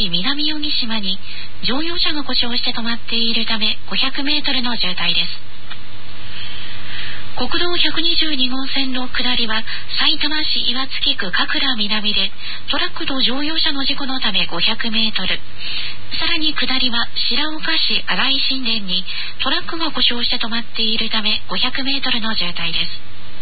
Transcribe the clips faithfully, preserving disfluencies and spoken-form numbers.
南小木島に乗用車が故障して止まっているためごひゃくメートルの渋滞です。国道ひゃくにじゅうに号線の下りはさいたま市岩槻区神楽南でトラックと乗用車の事故のためごひゃくメートル、さらに下りは白岡市新井新田にトラックが故障して止まっているためごひゃくメートルの渋滞です。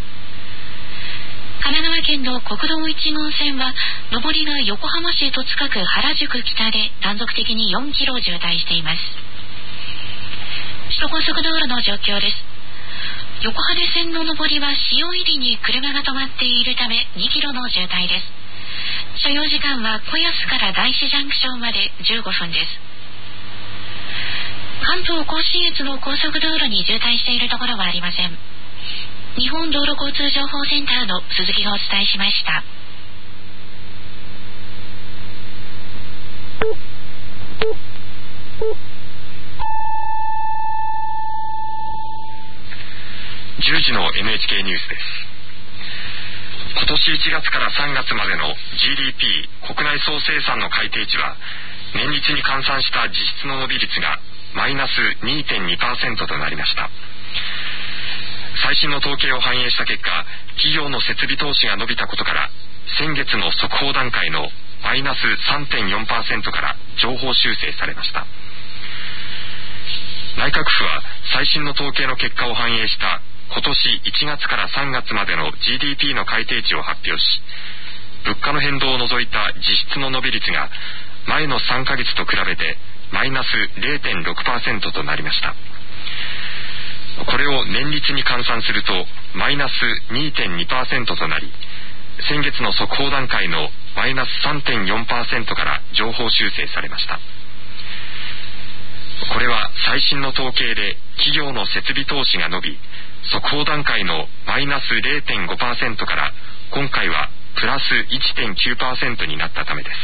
神奈川県の国道いち号線は上りが横浜市戸塚区原宿北で断続的によんキロ渋滞しています。首都高速道路の状況です。横羽線の上りは塩入りに車が止まっているためにキロの渋滞です。所要時間は小安から大師ジャンクションまでじゅうごふんです。関東甲信越の高速道路に渋滞しているところはありません。日本道路交通情報センターの鈴木がお伝えしました。 じゅうじの エヌエイチケー ニュースです。今年いちがつからさんがつまでの ジーディーピー 国内総生産の改定値は年率に換算した実質の伸び率がマイナス にてんにパーセント となりました。最新の統計を反映した結果、企業の設備投資が伸びたことから先月の速報段階のマイナス さんてんよんパーセント から上方修正されました。内閣府は最新の統計の結果を反映した今年いちがつからさんがつまでの ジーディーピー の改定値を発表し、物価の変動を除いた実質の伸び率が前のさんかげつと比べてマイナス れいてんろくパーセント となりました。これを年率に換算するとマイナス にてんにパーセント となり、先月の速報段階のマイナス さんてんよんパーセント から上方修正されました。これは最新の統計で企業の設備投資が伸び、速報段階のマイナス れいてんごパーセント から今回はプラス いってんきゅうパーセント になったためです。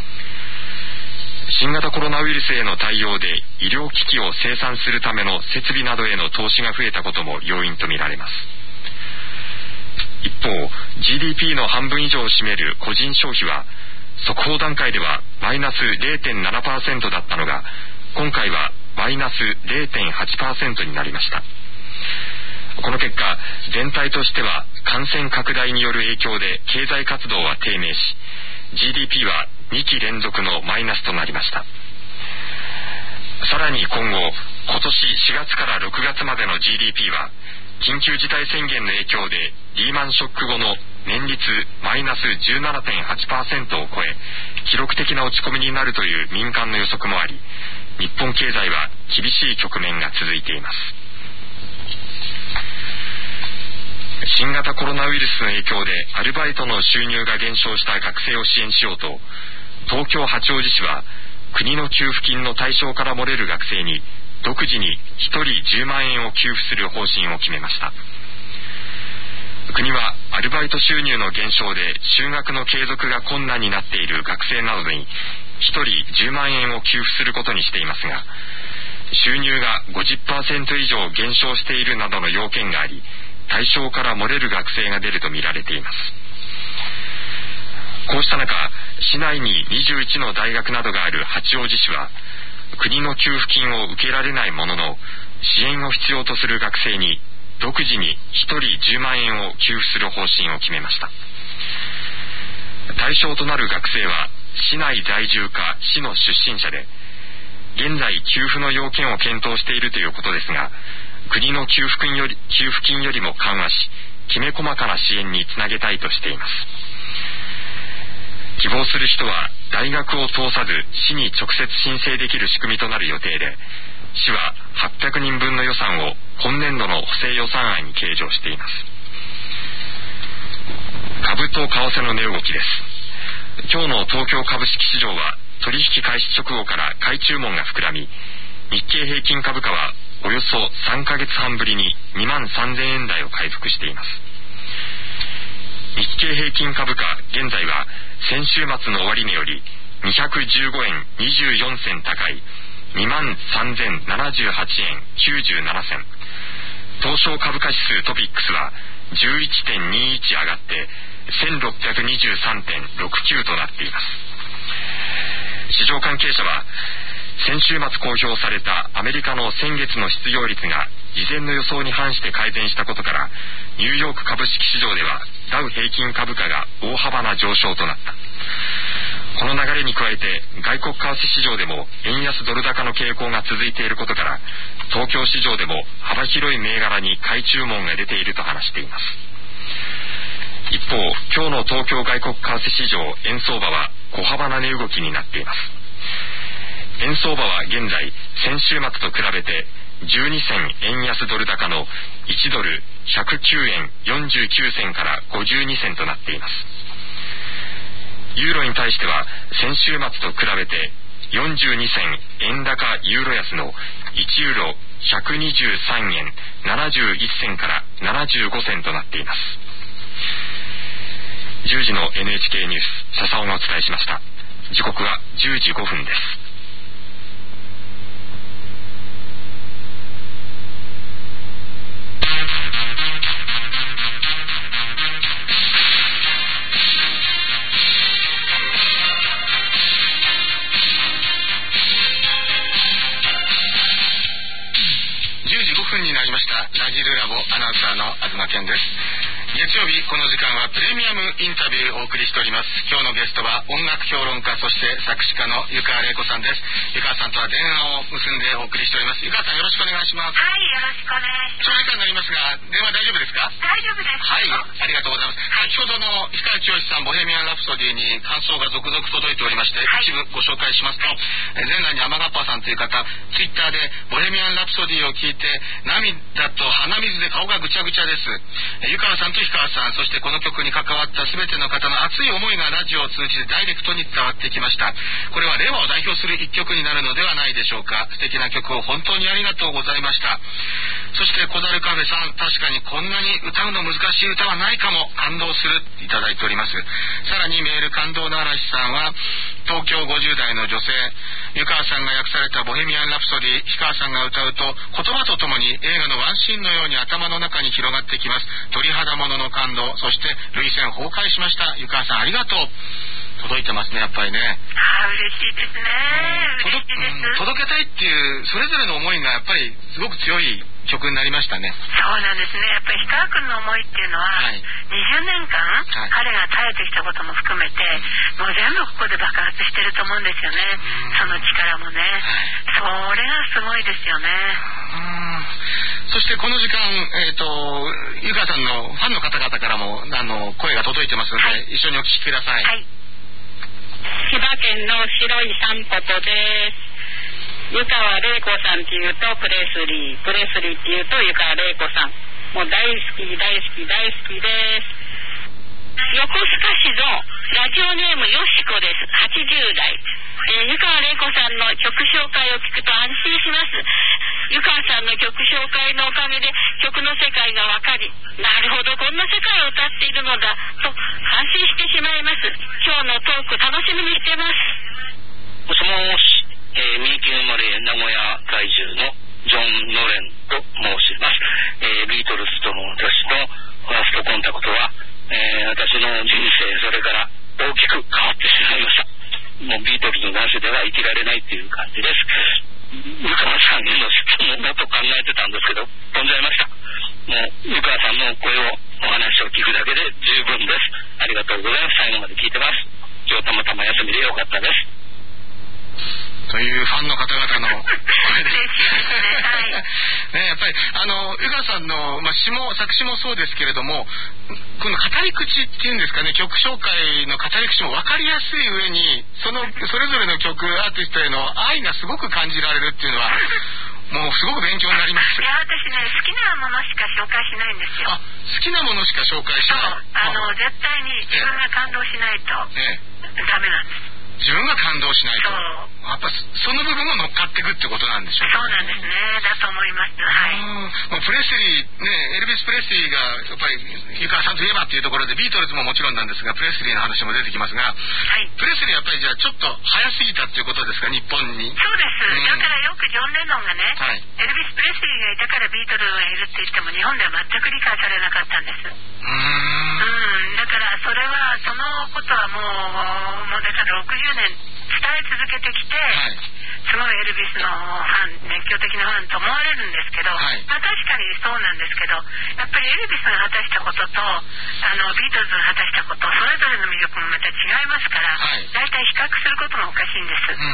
新型コロナウイルスへの対応で医療機器を生産するための設備などへの投資が増えたことも要因とみられます。一方、 ジーディーピー の半分以上を占める個人消費は速報段階ではマイナス れいてんななパーセント だったのが今回はマイナス れいてんはちパーセント になりました。この結果、全体としては感染拡大による影響で経済活動は低迷し、 ジーディーピー はにき連続のマイナスとなりました。さらに今後、今年しがつからろくがつまでの ジーディーピー は緊急事態宣言の影響でリーマンショック後の年率マイナス じゅうななてんはちパーセント を超え、記録的な落ち込みになるという民間の予測もあり、日本経済は厳しい局面が続いています。新型コロナウイルスの影響でアルバイトの収入が減少した学生を支援しようと、東京八王子市は国の給付金の対象から漏れる学生に独自にひとりじゅうまんえんを給付する方針を決めました。国はアルバイト収入の減少で就学の継続が困難になっている学生などにひとりじゅうまんえんを給付することにしていますが、収入が ごじゅっパーセント 以上減少しているなどの要件があり、対象から漏れる学生が出ると見られています。こうした中、市内ににじゅういちの大学などがある八王子市は、国の給付金を受けられないものの支援を必要とする学生に独自にひとりじゅうまんえんを給付する方針を決めました。対象となる学生は市内在住か市の出身者で、現在給付の要件を検討しているということですが、国の給付金より、給付金よりも緩和し、きめ細かな支援につなげたいとしています。希望する人は大学を通さず市に直接申請できる仕組みとなる予定で、市ははっぴゃくにんぶんの予算を今年度の補正予算案に計上しています。株と為替の値動きです。今日の東京株式市場は取引開始直後から買い注文が膨らみ、日経平均株価はおよそさんかげつはんぶりににまんさんぜんえん台を回復しています。日経平均株価現在は先週末の終値よりにひゃくじゅうごえんにじゅうよんせん高い にまんさんぜんななじゅうはちえんきゅうじゅうななせん、東証株価指数トピックスは じゅういってんにいち 上がってせんろっぴゃくにじゅうさんてんろくきゅうとなっています。 市場関係者は、先週末公表されたアメリカの先月の失業率が事前の予想に反して改善したことから、ニューヨーク株式市場ではダウ平均株価が大幅な上昇となった。この流れに加えて、外国為替市場でも円安ドル高の傾向が続いていることから、東京市場でも幅広い銘柄に買い注文が出ていると話しています。一方、今日の東京外国為替市場円相場は小幅な値動きになっています。円相場は現在、先週末と比べてじゅうに銭円安ドル高のいちドルひゃくきゅうえんよんじゅうきゅう銭からごじゅうに銭となっています。ユーロに対しては先週末と比べてよんじゅうに銭円高ユーロ安のいちユーロひゃくにじゅうさんえんななじゅういち銭からななじゅうご銭となっています。じゅうじの エヌエイチケー ニュース、笹尾がお伝えしました。時刻はじゅうじごふんです。じゅうじごふんになりました。ラジルラボアナウンサーの東健です。月曜日この時間はプレミアムインタビューをお送りしております。今日のゲストは音楽評論家、そして作詞家の湯川玲子さんです。湯川さんとは電話を結んでお送りしております。湯川さん、よろしくお願いします。 はい、よろしくお願いします。 長時間になりますが、電話大丈夫ですか？ 大丈夫です。 はい、ありがとうございます。 はい、 先ほどの氷川きよしさん、ボヘミアン・ラプソディに感想が続々届いておりまして、はい、一部ご紹介しますと、はい、前内に天がっぱさんという方、ツイッターでボヘミアン・ラプソディを聞いて涙と鼻水で顔がぐちゃぐちゃです。湯川さんと氷川さん、そしてこの曲に関わった全ての方の熱い思いがラジオを通じてダイレクトに伝わってきました。これは令和を代表する一曲になるのではないでしょうか。素敵な曲を本当にありがとうございました。そして小樽カフェさん、確かにこんなに歌うの難しい歌はないかも、感動する、いただいております。さらにメール感動の嵐さんは、東京ごじゅう代の女性、湯川さんが訳されたボヘミアン・ラプソディ、氷川さんが歌うと言葉とともに映画のワンシーンのように頭の中に広がってきます。鳥肌ものの感動、そして涙腺崩壊しました。湯川さん、ありがとう。届いてますね、やっぱりね。 ああ、嬉しいですね。嬉しいです。 届けたいっていうそれぞれの思いがやっぱりすごく強い曲になりましたね。 そうなんですね。やっぱり氷川君の思いっていうのは、はい、にじゅうねんかん、はい、彼が耐えてきたことも含めて、もう全部ここで爆発してると思うんですよね。その力もね、はい、それがすごいですよね。 そしてこの時間、えーと、湯川さんのファンの方々からもあの声が届いてますので、はい、一緒にお聞きください。はい、 千葉県の白い散歩とです。湯川玲子さんっていうとプレスリー、プレスリーっていうと湯川玲子さん、もう大好き大好き大好きです。横須賀市のラジオネームよしこです。はちじゅう代、えー、湯川玲子さんの曲紹介を聞くと安心します。湯川さんの曲紹介のおかげで曲の世界が分かり、なるほどこんな世界を歌っているのだと安心してしまいます。今日のトーク楽しみにしてます。 もしもし、えー、三重県生まれ名古屋在住のジョン・ノレンと申します。えー、ビートルズとの私のファーストコンタクトは、えー、私の人生それから大きく変わってしまいました。もうビートルズなしでは生きられないっていう感じです。湯川さんへの質問だと考えてたんですけど飛んじゃいました。もう湯川さんの声をお話を聞くだけで十分です。ありがとうございます。最後まで聞いてます。今日たまたま休みでよかったです。 というファンの方々の声です。 ね、 やっぱりあの湯川さんの、まあ、詩も作詞もそうですけれども、この語り口っていうんですかね、曲紹介の語り口も分かりやすい上に、そのそれぞれの曲アーティストへの愛がすごく感じられるっていうのはもうすごく勉強になります。 いや、私ね、好きなものしか紹介しないんですよ。 あ、好きなものしか紹介しない。そう、 あの、絶対に自分が感動しないとダメなんです。 自分が感動しないと、やっぱその部分も乗っかっていくってことなんでしょうか。 そうなんですね。だと思います。はい。 もうプレスリーね、エルビス・プレスリーがやっぱり湯川さんといえばっていうところで、ビートルズももちろんなんですが、プレスリーの話も出てきますが、はい、プレスリーやっぱりじゃあちょっと早すぎたっていうことですか、日本に。 そうです。うん、だからよくジョン・レノンがね、はい、エルビス・プレスリーがいたからビートルズがいるって言っても日本では全く理解されなかったんです。うーん。うん。だからそれはそのことはもうもうだからろくじゅうねん伝え続けてきて、はい、すごいエルビスのファン、熱狂的なファンと思われるんですけど、はい、まあ、確かにそうなんですけど、やっぱりエルビスが果たしたこととあのビートルズが果たしたこと、それぞれの魅力もまた違いますから、はい、大体比較することがおかしいんです、うん、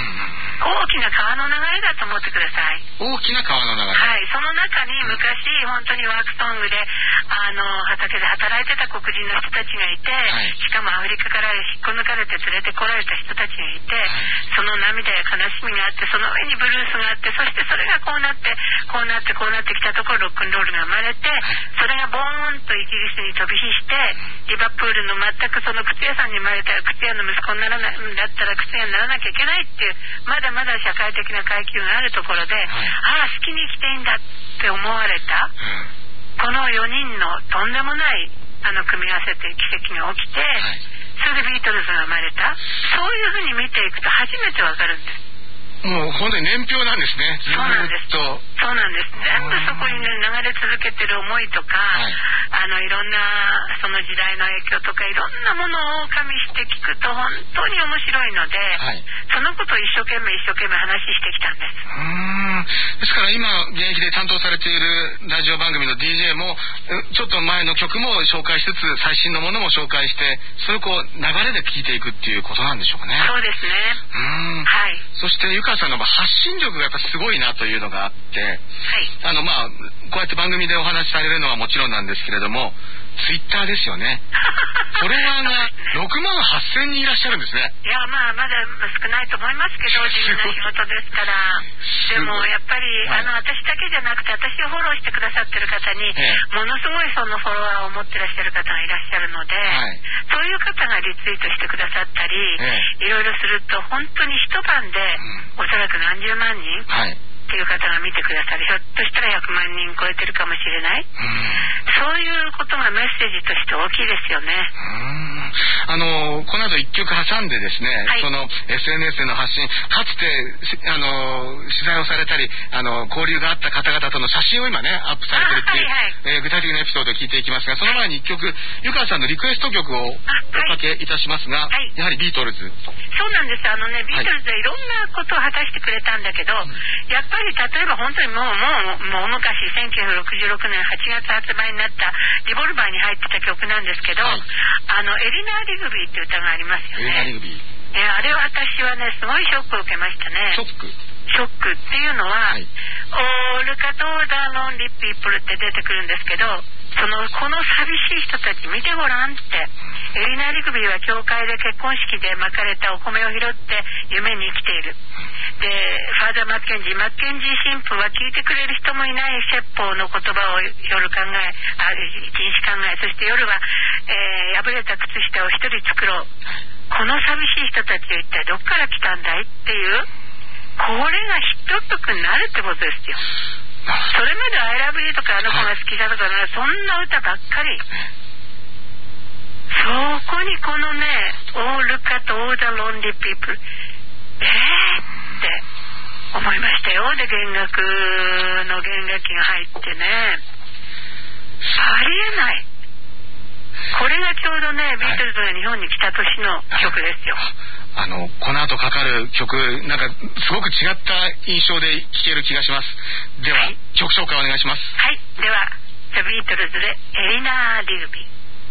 大きな川の流れだと思ってください。 大きな川の流れ、 はい、その中に昔本当にワークソングであの畑で働いてた黒人の人たちがいて、はい、しかもアフリカから引っこ抜かれて連れてこられた人たちがいて、はい、その涙や悲しみがあって、その上にブルースがあって、そしてそれがこうなってこうなってこうなってきたところロックンロールが生まれて、はい、それがボーンとイギリスに飛び火して、リバプールの全くその靴屋さんに生まれた靴屋の息子にならなだったら靴屋にならなきゃいけないっていう、まだまだ社会的な階級があるところで、はい、ああ好きに生きていいんだって思われた、うん、このよにんのとんでもないあの組み合わせて奇跡が起きて、はい、それでビートルズが生まれた、そういうふうに見ていくと初めてわかるんです。 もう本当に年表なんですね。 そうなんです。そうなんです。全部そこにね流れ続けてる思いとか、はい、あのいろんなその時代の影響とかいろんなものを加味して聞くと本当に面白いので、はい、そのことを一生懸命一生懸命話してきたんです。 うーんですから今現役で担当されているラジオ番組の ディージェー もちょっと前の曲も紹介しつつ最新のものも紹介して、それをこう流れで聴いていくっていうことなんでしょうかね。 そうですね。 うーん、はい。そしてゆかさんの発信力がやっぱすごいなというのがあって、はい、あのまあこうやって番組でお話しされるのはもちろんなんですけれども、ツイッターですよね。フォロワーがろくまんはっせんにんいらっしゃるんですね。 いやまあまだ少ないと思いますけど、地味な仕事ですから。でもやっぱり、はい、あの私だけじゃなくて私をフォローしてくださってる方に、ええ、ものすごいそのフォロワーを持ってらっしゃる方がいらっしゃるので、はい、そういう方がリツイートしてくださったり、ええ、いろいろすると本当に一晩で、うん、おそらく何十万人、はい、っていう方が見てくださる。ひょっとしたらひゃくまんにん超えてるかもしれない、うん、そういうことがメッセージとして大きいですよね。 うんあのこの後一曲挟んでですね、はい、その エスエヌエス での発信、かつてあの取材をされたりあの交流があった方々との写真を今ねアップされてるっていう、はいはいえー、具体的なエピソードを聞いていきますが、その前に一曲、はい、ゆかさんのリクエスト曲をおかけいたしますが、はい、やはりビートルズ。 そうなんです。あのねビートルズはいろんなことを果たしてくれたんだけど、はい、やっぱり例えば本当にもうもうもう昔せんきゅうひゃくろくじゅうろくねんはちがつ発売になったリボルバーに入ってた曲なんですけど、はい、あのエリナー・リグビーっていう歌がありますよね。エリナー・リグビー、えー、あれは私はねすごいショックを受けましたね。 ショックショックっていうのは、はい、オールカトーダロンリピープルって出てくるんですけど、そのこの寂しい人たち見てごらんって。エリナー・リグビーは教会で結婚式で巻かれたお米を拾って夢に生きている。でファーザー・マッケンジーマッケンジー神父は聞いてくれる人もいない説法の言葉を夜考えあ一日考え、そして夜は、えー、破れた靴下を一人作ろう。この寂しい人たちは一体どっから来たんだいっていう、これがヒット曲になるってことですよ。それまで I love you とかあの子が好きだとか、ね、そんな歌ばっかり。そこにこのね All look at all the lonely people えーって思いましたよ。で弦楽の弦楽器が入ってね、ありえない。これがちょうどねビートルズが日本に来た年の曲ですよ。 あのこの後かかる曲なんかすごく違った印象で聴ける気がします。では、はい、曲紹介お願いします。 はい、ではザ・ビートルズでエリナー・リグビー。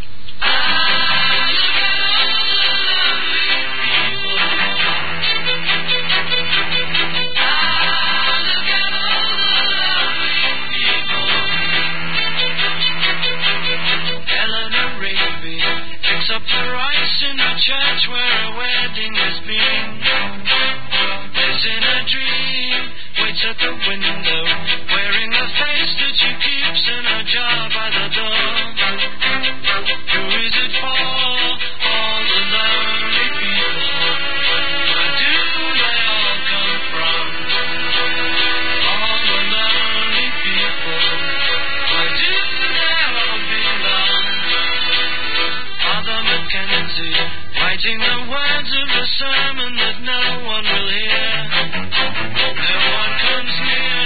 Up the rice in the church where a wedding has been. Lives in a dream, waits at the window, wearing a face that she keeps in a jar by the door. Who is it for? All the lonely people. Where do they all come from? All the lonely people. Where do they all belong? Father Mackenzie, writing the words of a sermon that no one will hear. No one comes near.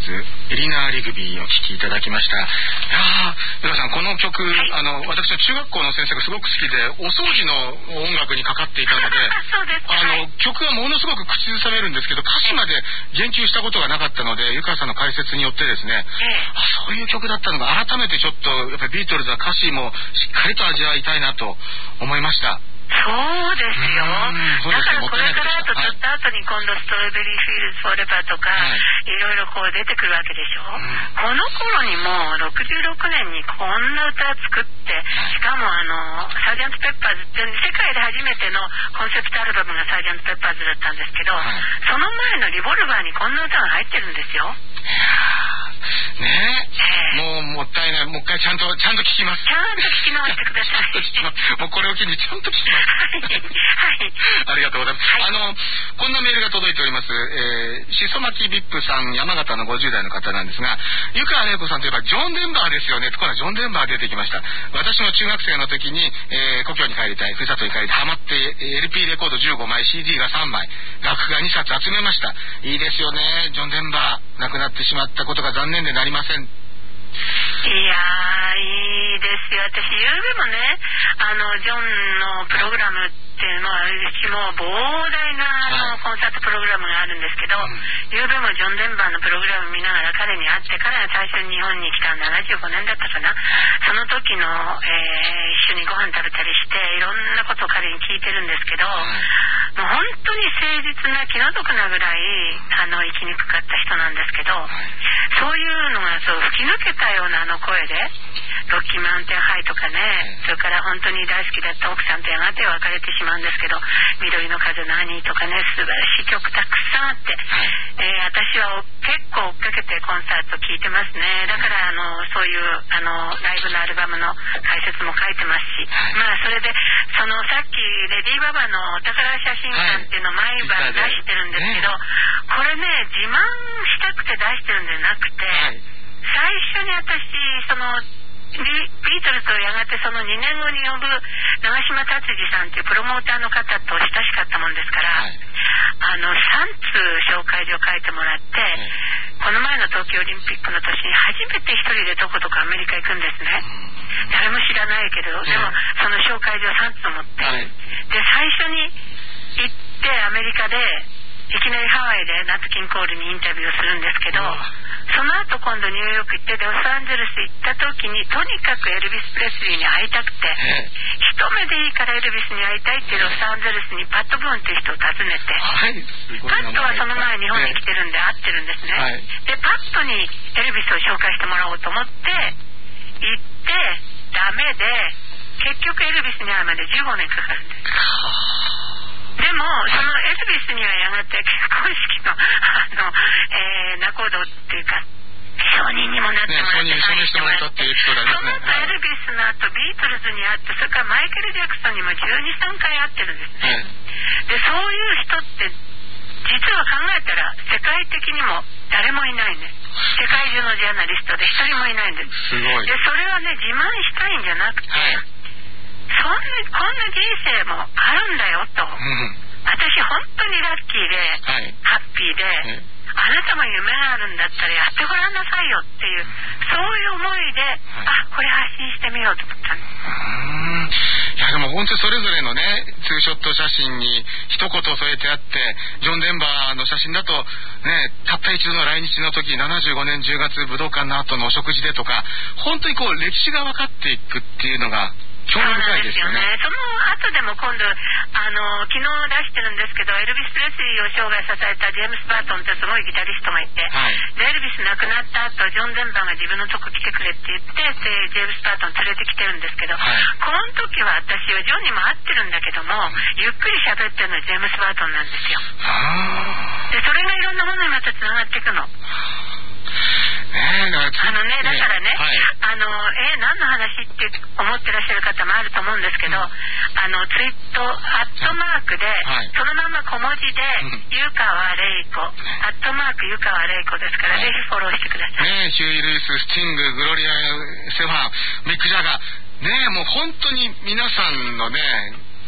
エリナ・リグビーをお聴きいただきました。いやー、ゆかさん、この曲、はい、あの私の中学校の先生がすごく好きで、お掃除の音楽にかかっていたのでそうですか。 あの、はい、曲はものすごく口ずさめるんですけど、歌詞まで言及したことがなかったので、ゆかさんの解説によってですね、ええ、あ、そういう曲だったのが改めてちょっとやっぱりビートルズは歌詞もしっかりと味わいたいなと思いました。 そうですよ。 そうですよ。 だからこれからあとちょっと後に今度ストロベリーフィールズフォーレバーとか、はい、いろいろこう出てくるわけでしょ、うん、この頃にもうろくじゅうろくねんにこんな歌作って、しかもあのサージャントペッパーズって世界で初めてのコンセプトアルバムがサージャントペッパーズだったんですけど、はい、その前のリボルバーにこんな歌が入ってるんですよ。 ねえ、えー、もうもったいない。もう一回ちゃんとちゃんと聞きます。 ちゃんと聞き直してください。ちゃんと聞きます。 もうこれを機にちゃんと聞きます。 はい、はい、 ありがとうございます。はい、あのこんなメールが届いております。えー、しそ巻きビップさん、山形のごじゅう代の方なんですが、湯川玲子さんといえばジョン・デンバーですよね。ところがジョン・デンバー出てきました。私も中学生の時に、えー、故郷に帰りたい、ふるさとに帰りたい、ハマって エルピー レコードじゅうごまい、シーディー がさんまい、楽画にさつ集めました。いいですよね。ジョン・デンバー亡くなってしまったことが残念でなりません。 いやー、いいですよ。私ゆうべもね、あのジョンのプログラムっていうのはうちも膨大なあのコンサートプログラムがあるんですけど、ゆうべもジョン・デンバーのプログラム見ながら彼に会って、彼が最初に日本に来たななじゅうごねんだったかな、その時の、えー、一緒にご飯食べたりしていろんなことを彼に聞いてるんですけど、もう本当に誠実な気の毒なぐらいあの生きにくかった人なんですけど、そういうのがそう吹き抜けたようなあの声でロッキーマウンテンハイとかね、それから本当に大好きだった奥さんとやがて別れてしまうんですけど、緑の風の兄とかね、素晴らしい曲たくさんあって、えー、私は結構追っかけてコンサート聴いてますね。だからあのそういうあのライブのアルバムの解説も書いてますし、まあそれでそのさっきレディー・ババのお宝写真館っていうのを毎晩出してるんですけど、これね自慢したくて出してるんじゃなくて、最初に私そのビートルズをやがてそのにねんごに呼ぶ長嶋達治さんっていうプロモーターの方と親しかったもんですから、はい、あのさんつう紹介状を書いてもらって、はい、この前の東京オリンピックの年に初めて一人でどこどこアメリカ行くんですね。誰も知らないけど、でもその紹介状さんつ持って、はい、で最初に行ってアメリカでいきなりハワイでナッツ・キンコールにインタビューをするんですけど、その後今度ニューヨーク行ってロサンゼルス行った時にとにかくエルビス・プレスリーに会いたくて、一目でいいからエルビスに会いたいってロサンゼルスにパット・ブーンっていう人を訪ねて、はい、パットはその前日本に来てるんで会ってるんですね、はい、でパットにエルビスを紹介してもらおうと思って行ってダメで結局エルビスに会うまでじゅうごねんかかるんです。でもそのエルビスにはやがて結婚式のあの、えー、仲人っていうか承認にもなってもらって、ね、承認してもらったっていう人だね。その後エルビスの後ビートルズに会って、それからマイケル・ジャクソンにもじゅうに、さんかい会ってるんですね、はい、でそういう人って実は考えたら世界的にも誰もいないね。世界中のジャーナリストで一人もいないんです。すごい。でそれはね自慢したいんじゃなくて、はい、そんなこんな人生もあるんだよと、うん、私本当にラッキーで、はい、ハッピーで、はい、あなたも夢があるんだったらやってごらんなさいよっていう、そういう思いで、はい、あこれ発信してみようと思ったんです。 うーん、いやでも本当にそれぞれのねツーショット写真に一言添えてあって、ジョン・デンバーの写真だとね、たった一度の来日の時ななじゅうごねんじゅうがつ武道館の後のお食事でとか、本当にこう歴史が分かっていくっていうのが興味深いですよね。 その後でも今度あの昨日出してるんですけど、エルビス・プレスリーを生涯支えたジェームス・バートンってすごいギタリストがいて、はい、でエルビス亡くなった後ジョン・デンバーが自分のとこ来てくれって言ってでジェームス・バートン連れてきてるんですけど、はい、この時は私はジョンにも会ってるんだけども、ゆっくり喋ってるのはジェームス・バートンなんですよ。でそれがいろんなものにまたつながっていくの。 ね、あのね、だからね、はい、あのえー、何の話って思ってらっしゃる方もあると思うんですけど、うん、あのツイートアットマークで、はい、そのまま小文字で、うん、湯川玲子、アットマーク湯川玲子ですから、はい、ぜひフォローしてください。 ね、ヒューイ・ルイス、スティング、グロリア・セファン、ミック・ジャガー、ね、もう本当に皆さんのね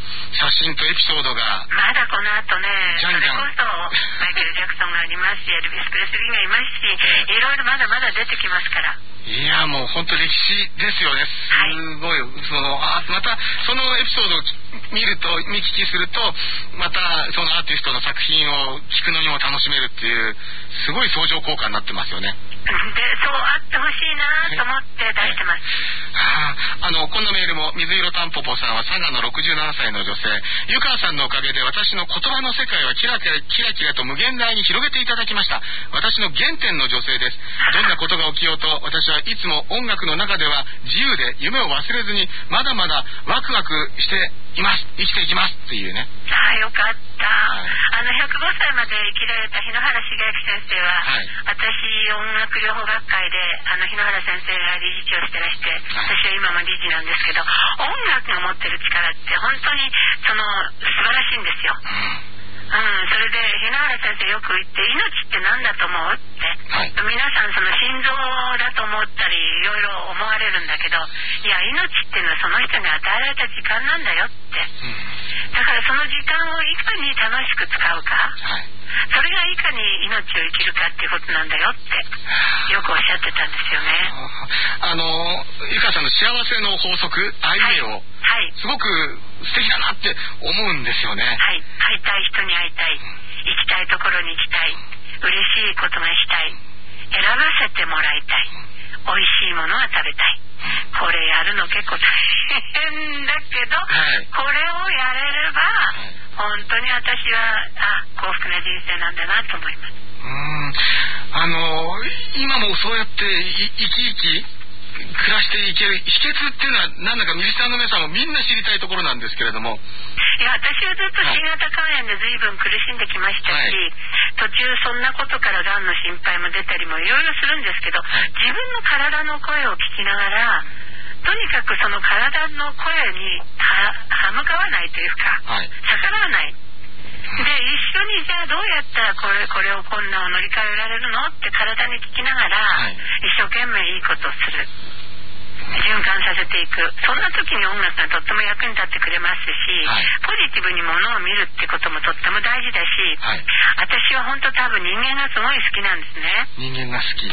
写真とエピソードがまだこの後ね、 じゃんじゃんそれこそマイケル・ジャクソンがありますし、エルビス・プレスリーがいますし、 ええいろいろまだまだ出てきますから。 いやもう本当歴史ですよね。すごい、そのあまたそのエピソードを見ると見聞きするとまたそのアーティストの作品を聞くのにも楽しめるっていうすごい相乗効果になってますよね。 で、そうあってほしいなと思って出してます。 ああのこんなメールも、水色タンポポさんは佐賀のろくじゅうななさいの女性、湯川さんのおかげで私の言葉の世界はキラキラキラキラと無限大に広げていただきました。私の原点の女性です。どんなことが起きようと私はいつも音楽の中では自由で夢を忘れずにまだまだワクワクしています、生きていきますっていうね。 ああ、よかった、 はい、 あのひゃくごさいまで生きられた日野原茂之先生は、 はい、 私音楽療法学会であの日野原先生が理事長してらして、はい、私は今も理事なんですけど、音楽が持ってる力って本当にその素晴らしいんですよ。うん、うん、それで日野原先生よく言って、命って何だと思うって、はい、皆さんその心臓だと思ったりいろいろ思われるんだけど、いや命っていうのはその人に与えられた時間なんだよって、うん、だからその時間をいかに楽しく使うか、はい、それがいかに命を生きるかっていうことなんだよってよくおっしゃってたんですよね。 あのゆかさんの幸せの法則、アイデアを、はいはい、すごく素敵だなって思うんですよね。 はい、会いたい人に会いたい、行きたいところに行きたい、嬉しいことがしたい、選ばせてもらいたい、美味しいものは食べたい、これやるの結構大変だけど、はい、これをやれれば、はい、本当に私はあ幸福な人生なんだなと思います。 うーん、あの今もそうやって生き生き暮らしていける秘訣っていうのは何だかミリスターの皆さんもみんな知りたいところなんですけれども。 いや、私はずっと新型肝炎で随分苦しんできましたし、はい、途中そんなことからがんの心配も出たりもいろいろするんですけど、はい、自分の体の声を聞きながらとにかくその体の声に歯向かわないというか、はい、逆らわない。で、一緒にじゃあどうやったらこれ、これを困難を乗り換えられるのって体に聞きながら、はい、一生懸命いいことをする、循環させていく。そんな時に音楽がとっても役に立ってくれますし、はい、ポジティブにものを見るってこともとっても大事だし、はい、私は本当多分人間がすごい好きなんですね。 人間が好き。 うん、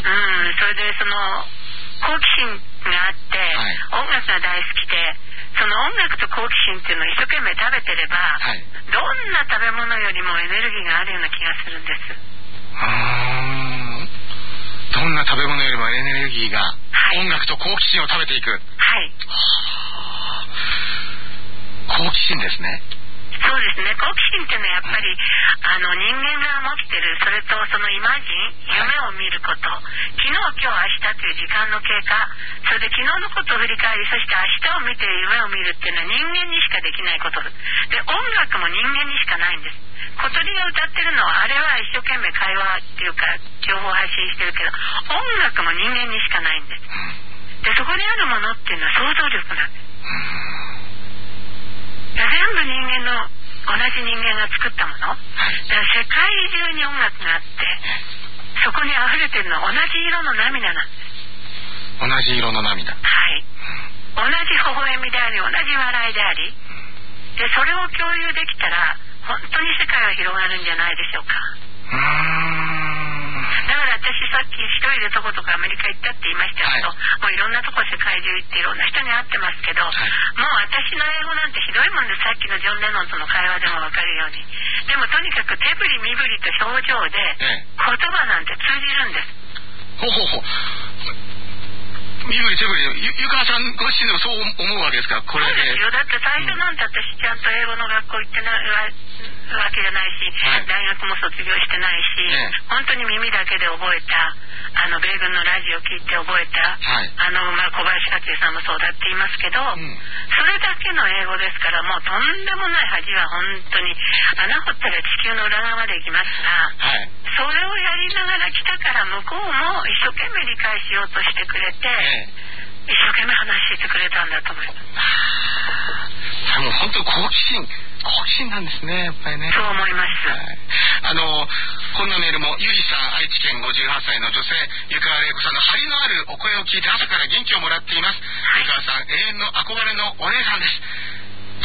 それでその好奇心があって、はい、音楽が大好きで、その音楽と好奇心っていうのを一生懸命食べてれば、はい、どんな食べ物よりもエネルギーがあるような気がするんです。 うーん、どんな食べ物よりもエネルギーが、はい、音楽と好奇心を食べていく。 はい。 好奇心ですね。 そうですね。好奇心っていうのはやっぱり、あの人間が持ってる、それとそのイマジン、夢を見ること、昨日今日明日という時間の経過、それで昨日のことを振り返り、そして明日を見て夢を見るっていうのは人間にしかできないことで、音楽も人間にしかないんです。小鳥が歌ってるのはあれは一生懸命会話っていうか情報発信してるけど、音楽も人間にしかないんです。で、そこにあるものっていうのは想像力なんです。全部人間の同じ人間が作ったもの、だから世界中に音楽があって、そこに溢れてるのは同じ色の涙なんです。 同じ色の涙。 はい。同じ微笑みであり、同じ笑いであり、でそれを共有できたら本当に世界は広がるんじゃないでしょうか。 うーん、 だから私さっき一人でどことかアメリカ行ったって言いましたけど、はい、もういろんなとこ世界中行っていろんな人に会ってますけど、はい、もう私の英語なんてひどいもんで、さっきのジョン・レノンとの会話でも分かるように、でもとにかく手振り身振りと表情で言葉なんて通じるんです。 ほうほうほう、身振り手振り、ゆ, ゆかさんご自身でもそう思うわけですか。これで。 そうですよ。だって最初なんて私ちゃんと英語の学校行ってないわけじゃないし、はい、大学も卒業してないし、ね、本当に耳だけで覚えた、あの米軍のラジオ聞いて覚えた、はい、あの、まあ、小林克也さんもそうだって言いますけど、うん、それだけの英語ですから、もうとんでもない恥は本当に穴掘ったら地球の裏側まで行きますが、はい、それをやりながら来たから向こうも一生懸命理解しようとしてくれて、ね、一生懸命話してくれたんだと思います。 それも本当に好奇心好奇心なんですね、やっぱりね。 そう思います、はい、 あのこんなメールも、ゆりさん、愛知県ごじゅうはっさいの女性、湯川玲子さんの張りのあるお声を聞いて朝から元気をもらっています、はい、湯川さん永遠の憧れのお姉さんです。と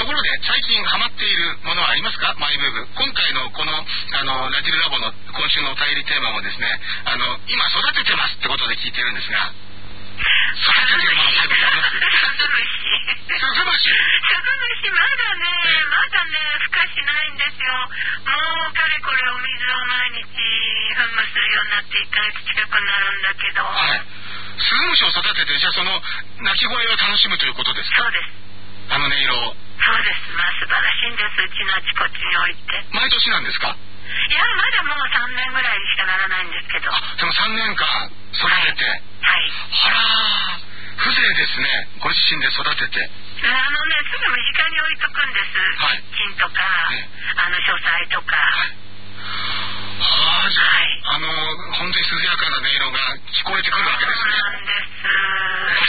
ところで最近ハマっているものはありますか？マイブーム。今回のこのあのラジルラボの今週のお便りテーマもですね、あの今育ててますってことで聞いてるんですが、育ててるもの最後にあります？スズムシ。スズムシまだね、まだね孵化しないんですよ。もうかれこれお水を毎日噴霧するようになっていっかげつ近くなるんだけど、 はい、スズムシを育てて、じゃあその鳴き声を楽しむということですか？ そうです。 あの音色を。 そうです。まあ素晴らしいんです。うちのあちこちに置いて。 毎年なんですか？ いや、まだもうさんねんぐらいにしかならないんですけど。 あ、でもさんねんかん育てて。 はい。 はい、あらー、風情ですね。ご自身で育てて。 あのね、すぐ身近に置いとくんです。はい。菌とか、ね、あの書斎とか。はい。 はあ、じゃあ、はい、あの本当に涼やかな音色が聞こえてくるわけですね。 そうなんです。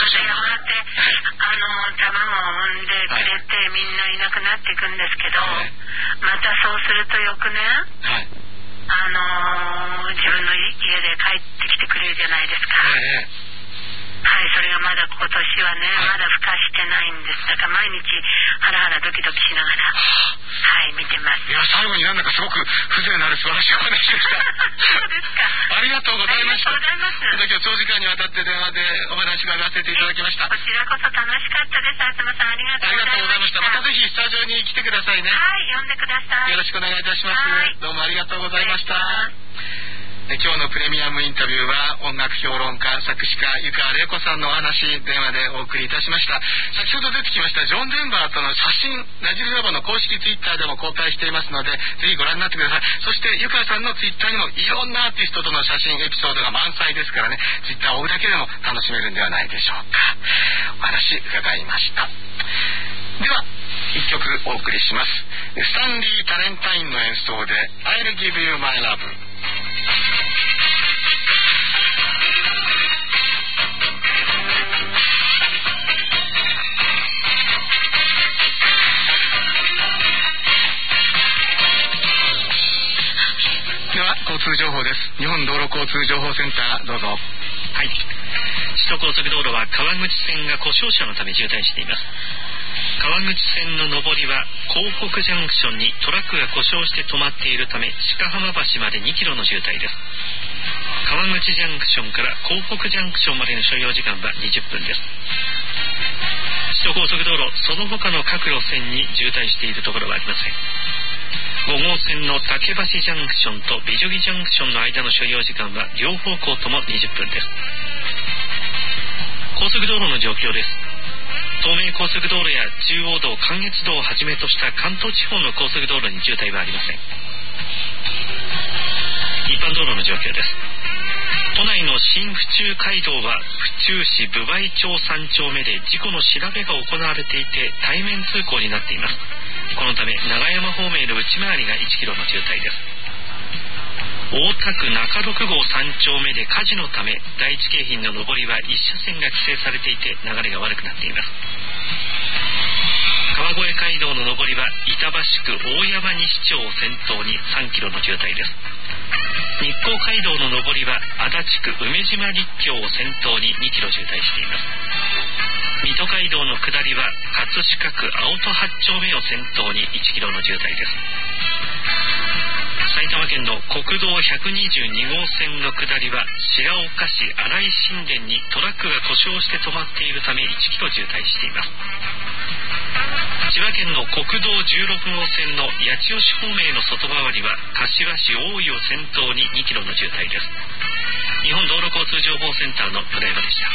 それやがて、はい、あの卵を産んでくれて、はい、みんないなくなっていくんですけど、はい、またそうすると翌年、はい、あの自分の家で帰ってきてくれるじゃないですか。はい、はい、それがまだ今年はね、はい、まだ孵化してないんです。だから毎日ハラハラドキドキしながら、はい、見てます。 いや、最後になんだかすごく風情のある素晴らしいお話でした。 そうですか。 ありがとうございました。 ありがとうございます。 今日長時間にわたって電話でお話伺わせていただきました。 こちらこそ楽しかったです。東さん、ありがとうございました。 またぜひスタジオに来てくださいね。 はい、呼んでください。 よろしくお願いいたします。どうもありがとうございました。今日のプレミアムインタビューは音楽評論家作詞家湯川玲子さんのお話電話でお送りいたしました。先ほど出てきましたジョン・デンバーとの写真、ラジルラボの公式ツイッターでも公開していますので、ぜひご覧になってください。そして湯川さんのツイッターにもいろんなアーティストとの写真エピソードが満載ですからね、ツイッターを追うだけでも楽しめるんではないでしょうか。お話伺いました。では一曲お送りします。スタンリー・タレンタインの演奏で I'll Give You My Love。では交通情報です。日本道路交通情報センター、どうぞ。 はい、首都高速道路は川口線が故障車のため渋滞しています。川口線の上りは港北ジャンクションにトラックが故障して止まっているため鹿浜橋までにキロの渋滞です。川口ジャンクションから港北ジャンクションまでの所要時間はにじゅっぷんです。首都高速道路その他の各路線に渋滞しているところはありません。ご号線の竹橋ジャンクションと美女木ジャンクションの間の所要時間は両方向ともにじゅっぷんです。高速道路の状況です。東名高速道路や中央道、関越道をはじめとした関東地方の高速道路に渋滞はありません。一般道路の状況です。都内の新府中街道は府中市分梅町さん丁目で事故の調べが行われていて対面通行になっています。このため長山方面への内回りがいちキロの渋滞です。大田区中六号さん丁目で火事のため第一京浜の上りはいち車線が規制されていて流れが悪くなっています。川越街道の上りは板橋区大山西町を先頭にさんキロの渋滞です。日光街道の上りは足立区梅島立教を先頭ににキロ渋滞しています。水戸街道の下りは葛飾区青戸八丁目を先頭にいちキロの渋滞です。埼玉県の国道ひゃくにじゅうに号線の下りは白岡市新井新田にトラックが故障して止まっているためいちキロ渋滞しています。千葉県の国道じゅうろく号線の八千代市方面への外回りは柏市大井を先頭ににキロの渋滞です。日本道路交通情報センターのプレーバでした。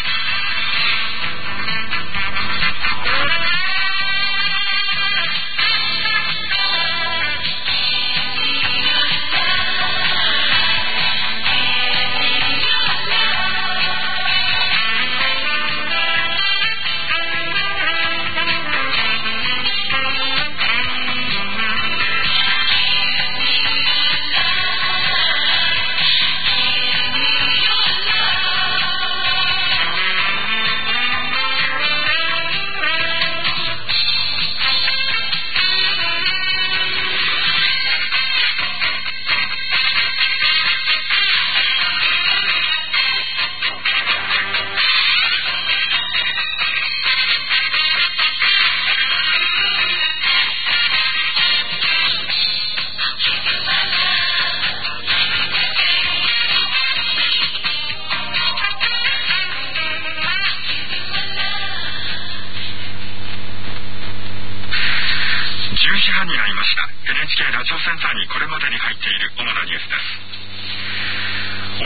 時になりました。 エヌエイチケー ラジオセンターにこれまでに入っている主なニュースです。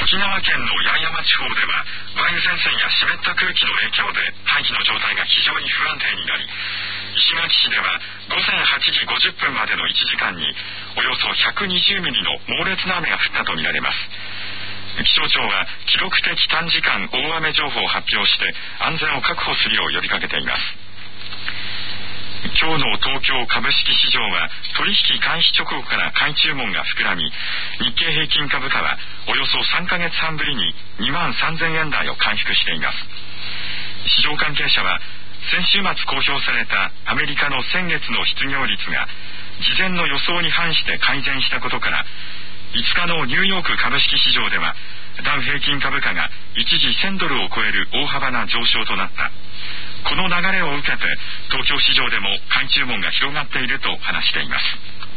沖縄県の八重山地方では梅雨前線や湿った空気の影響で大気の状態が非常に不安定になり、石垣市では午前はちじごじゅっぷんまでのいちじかんにおよそひゃくにじゅうミリの猛烈な雨が降ったとみられます。気象庁は記録的短時間大雨情報を発表して安全を確保するよう呼びかけています。今日の東京株式市場は取引開始直後から買い注文が膨らみ、日経平均株価はおよそさんかげつはんぶりににまんさんぜんえん台を回復しています。市場関係者は先週末公表されたアメリカの先月の失業率が事前の予想に反して改善したことから、いつかのニューヨーク株式市場ではダウ平均株価が一時せんドルを超える大幅な上昇となった。この流れを受けて東京市場でも買い注文が広がっていると話しています。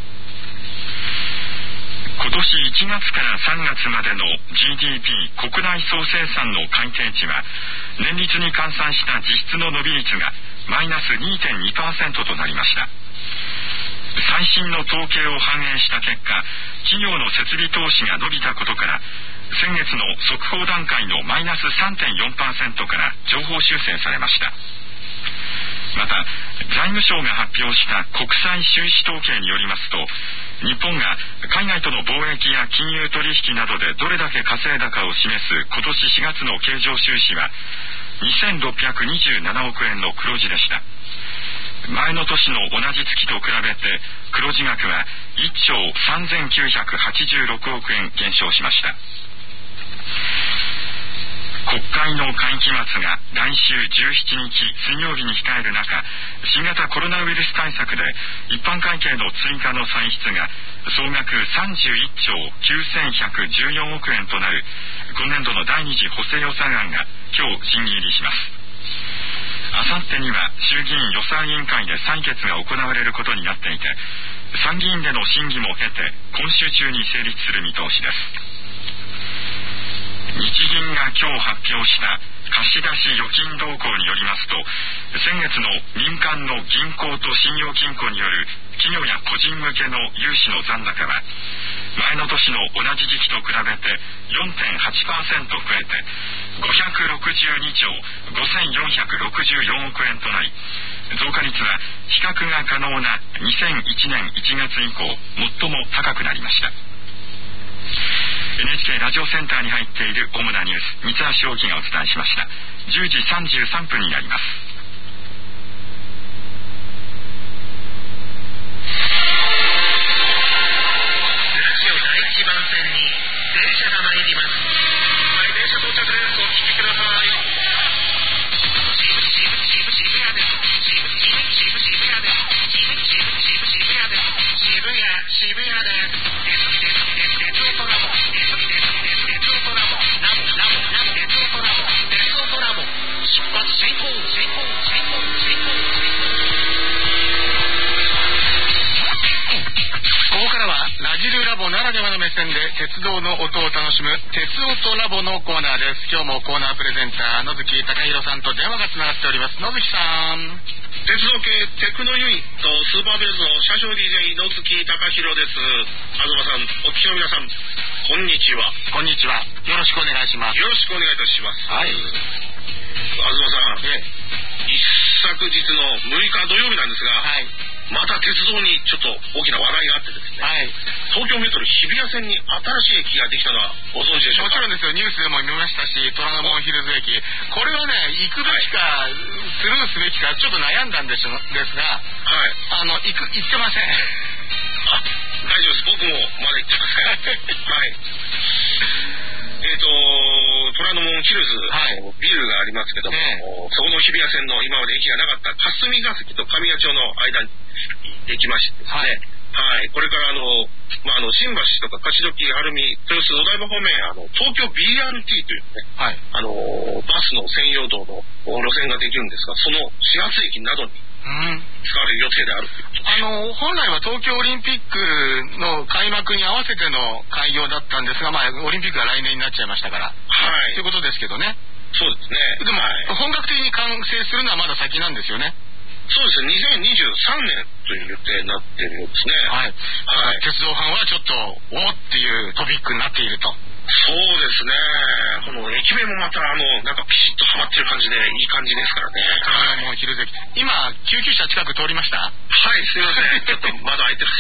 今年いちがつからさんがつまでの ジーディーピー 国内総生産の改定値は年率に換算した実質の伸び率がマイナス にてんにパーセント となりました。最新の統計を反映した結果、企業の設備投資が伸びたことから先月の速報段階のマイナス さんてんよんパーセント から上方修正されました。また財務省が発表した国際収支統計によりますと、日本が海外との貿易や金融取引などでどれだけ稼いだかを示す今年しがつの経常収支はにせんろっぴゃくにじゅうななおくえんの黒字でした。前の年の同じ月と比べて黒字額はいっちょうさんぜんきゅうひゃくはちじゅうろくおくえん減少しました。国会の会期末が来週じゅうしちにち水曜日に控える中、新型コロナウイルス対策で一般会計の追加の歳出が総額さんじゅういっちょうきゅうせんひゃくじゅうよんおくえんとなる今年度の第二次補正予算案が今日審議入りします。あさってには衆議院予算委員会で採決が行われることになっていて、参議院での審議も経て今週中に成立する見通しです。日銀が今日発表した貸し出し預金動向によりますと、先月の民間の銀行と信用金庫による企業や個人向けの融資の残高は前の年の同じ時期と比べて よんてんはちパーセント 増えてごひゃくろくじゅうにちょうごせんよんひゃくろくじゅうよんおくえんとなり、増加率は比較が可能なにせんいちねんいちがつ以降最も高くなりました。エヌエイチケー ラジオセンターに入っている主なニュース、三橋陽樹がお伝えしました。じゅうじさんじゅうさんぷんになります。 ラジオ第一番線に電車が参ります。はい、電車到着です。お聞きください。渋渋渋渋谷です。渋渋渋渋谷です。渋渋渋渋谷です。渋谷渋谷です。ですですです鉄オトラボ。ですですです鉄オトラボ。ラボラボラボ鉄オトラボ。鉄オトラボ。出発進行進行進行進行進行。 ここからはラジルラボならではの目線で鉄道の音を楽しむ鉄音ラボのコーナーです。今日もコーナープレゼンター野月貴弘さんと電話がつながっております。野月さん。 鉄道系テクノユニットスーパーベルズの車掌 ディージェー 野月貴弘です。東さん、お聞きの皆さん、こんにちは。 こんにちは。よろしくお願いします。 よろしくお願いいたします。 はい。 東さん、ええ、一昨日のむいか土曜日なんですが、はい、また鉄道にちょっと大きな話題があってですね、はい、東京メトロ日比谷線に新しい駅ができたのはご存知でしょうか。 もちろんですよ。ニュースでも見ましたし、虎ノ門ヒルズ駅、これはね、行くべきか、はい、スルーすべきかちょっと悩んだんですですが、はい、あの行く行ってません。 あ、大丈夫です。僕もまだ行ってません。はい。えっと虎ノ門ヒルズ、はい、ビルがありますけども、ね、そこの日比谷線の今まで駅がなかった霞ヶ関と神谷町の間にできましてですね、はいはい、これからあの、まあ、あの新橋とか勝どき、晴海、豊洲、お台場方面、あの東京 ビーアールティー というね、はい、あのバスの専用道の路線ができるんですが、その始発駅などに使われる予定である。 あの本来は東京オリンピックの開幕に合わせての開業だったんですが、まあ、オリンピックが来年になっちゃいましたから、はい、ということですけどね。 そうですね。 でも、 はい、 本格的に完成するのはまだ先なんですよね。 そうですね。にせんにじゅうさんねんという予定になっているようですね。 はい。はい、鉄道ファンはちょっとおっていうトピックになっていると。 そうですね。この駅名もまたあのなんかピシッとはまってる感じでいい感じですからね。 はい、もう昼関。今救急車近く通りました？ はい、すいません。ちょっと窓開いてました。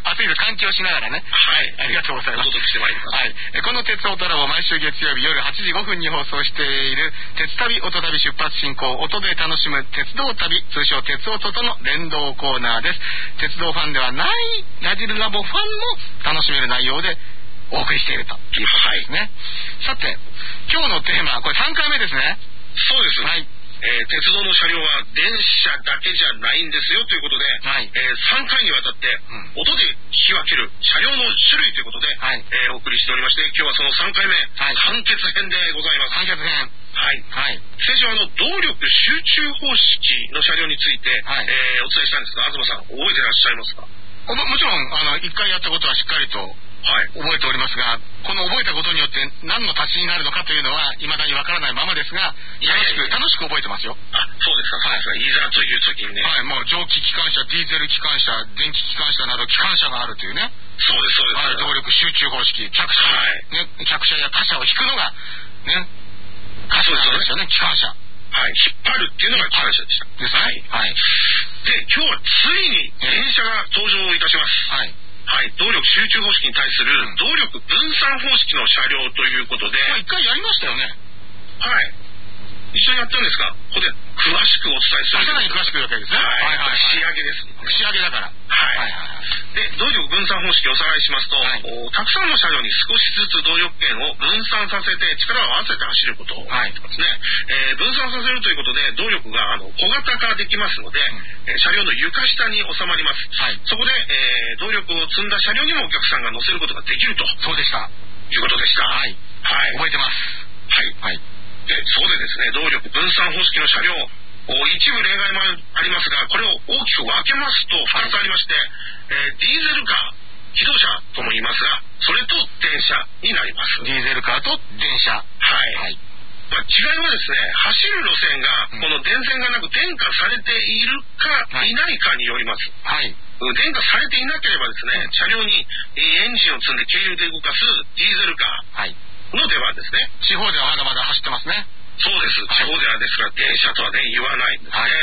暑いの換気をしながらね。 はい、 ありがとうございます。 お届けしてまいります。 はい。この鉄オトラボ毎週月曜日夜はちじごふんに放送している鉄旅音旅出発進行音で楽しむ鉄道旅、通称鉄オトとの連動コーナーです。鉄道ファンではないラジルラボファンも楽しめる内容でお送りしているということですね。はい、さて、今日のテーマ、これさんかいめですね。 そうです。 はい。 えー、鉄道の車両は電車だけじゃないんですよということで、はい、えー、さんかいにわたって、うん、音で聞き分ける車両の種類ということで、はい、えー、お送りしておりまして、今日はそのさんかいめ、はい、完結編でございます。 完結編。 はい。はい。先週あの、動力集中方式の車両について、はい、えー、お伝えしたんですが、東さん、覚えてらっしゃいますか？ も, もちろん、あの、一回やったことはしっかりと、はい、覚えておりますが、この覚えたことによって何の足しになるのかというのは未だにわからないままですが、楽しく楽しく覚えてますよ。 あ、そうですか。はい、そうですか。いざという時にね。 はい、もう蒸気機関車、ディーゼル機関車、電気機関車など機関車があるというね。 そうですそうです。 はい、動力集中方式、客車、はい、ね、客車や他車を引くのがね、貨車ですよね、機関車。 はい、引っ張るっていうのが機関車でした。 ですね。はい。はい。 で、今日はついに電車が登場いたします。はい。はい、動力集中方式に対する動力分散方式の車両ということで、 まあ、一回やりましたよね。 はい。一緒にやったんですか？ここで詳しくお伝えする。 さらに詳しく言うわけですね。 はいはいはい。仕上げです。 仕上げだから。はい。 はいはい、で、動力分散方式をおさらいしますと、はい、たくさんの車両に少しずつ動力圏を分散させて力を合わせて走ることを言ってますね。はい、えー、分散させるということで動力があの小型化できますので、うん、えー、車両の床下に収まります。はい、そこで、えー、動力を積んだ車両にもお客さんが乗せることができると。 そうでした。 いうことでした。はい。 はい。覚えてます。 はい。はい。で、そうでですね、動力分散方式の車両、一部例外もありますが、これを大きく分けますとふたつありまして、はい、えー、ディーゼルカー、機動車とも言いますが、それと電車になります。 ディーゼルカーと電車。はい。はい、 まあ、違いはですね、走る路線が、この電線がなく電化されているかいないかによります。はい。電化されていなければですね、車両にエンジンを積んで軽油で動かすディーゼルカー。はい。の出番ですね。 地方ではまだまだ走ってますね。 そうです。地方ではですから電車とはね言わないんですね。はい。はい、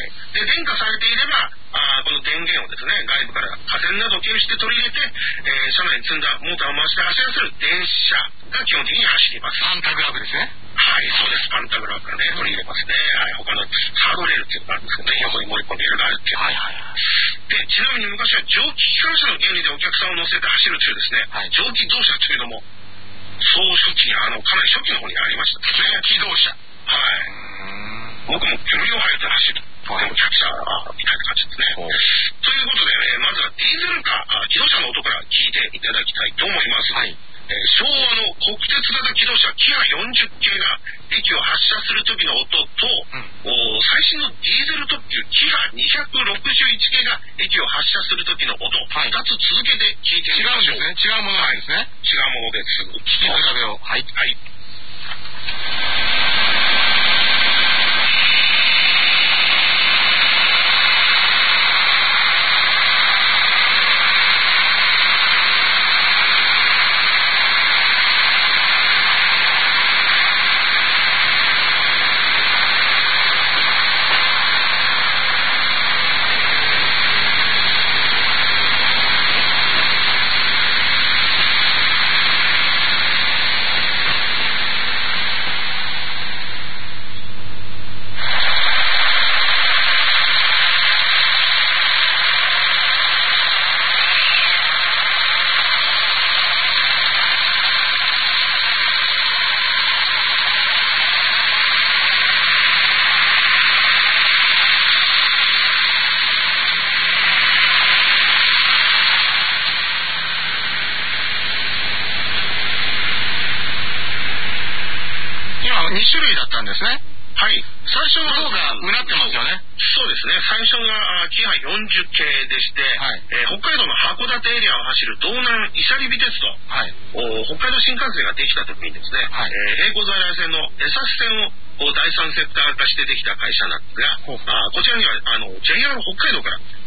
で、電化されていれば、あこの電源をですね、外部から架線などを経由して取り入れて、えー、車内に積んだモーターを回して走らせる電車が基本的に走ります。 パンタグラフですね。 はい、そうです。パンタグラフがね、取り入れますね。はい、他のサードレールっていうのがあるんですけどね、横にもう一本レールがあるっていう。はいはいはい。で、ちなみに昔は蒸気機関車の原理でお客さんを乗せて走るというですね、はい、蒸気動車というのも、そう初期、あの、かなり初期の方にありましたね。 蒸気動車。 はい。僕も煙を吐いて走る。はい、でも客車みたいな感じですね。ということで、ね、まずはディーゼルカー、自動車の音から聞いていただきたいと思います。はい。えー、昭和の国鉄型機動車キハよんじゅっ系が駅を発車する時の音と、うん、お最新のディーゼル特急キハにひゃくろくじゅういち系が駅を発車する時の音、はい、ふたつ続けて聞いてみましょう。 違うんですね。違うものなんですね。はい、 違うものです。 聞き比べを。はい。はい。に種類だったんですね。 はい。 最初の方がうなってますよね。 そうですね。最初がキハよんじゅっ系でして、はい、えー、北海道の函館エリアを走る道南伊勢美鉄道、はい、お北海道新幹線ができた時にですね、はい、えー、並行在来線の江差線を第三セクター化してできた会社なんですが、あこちらにはあの ジェイアール 北海道から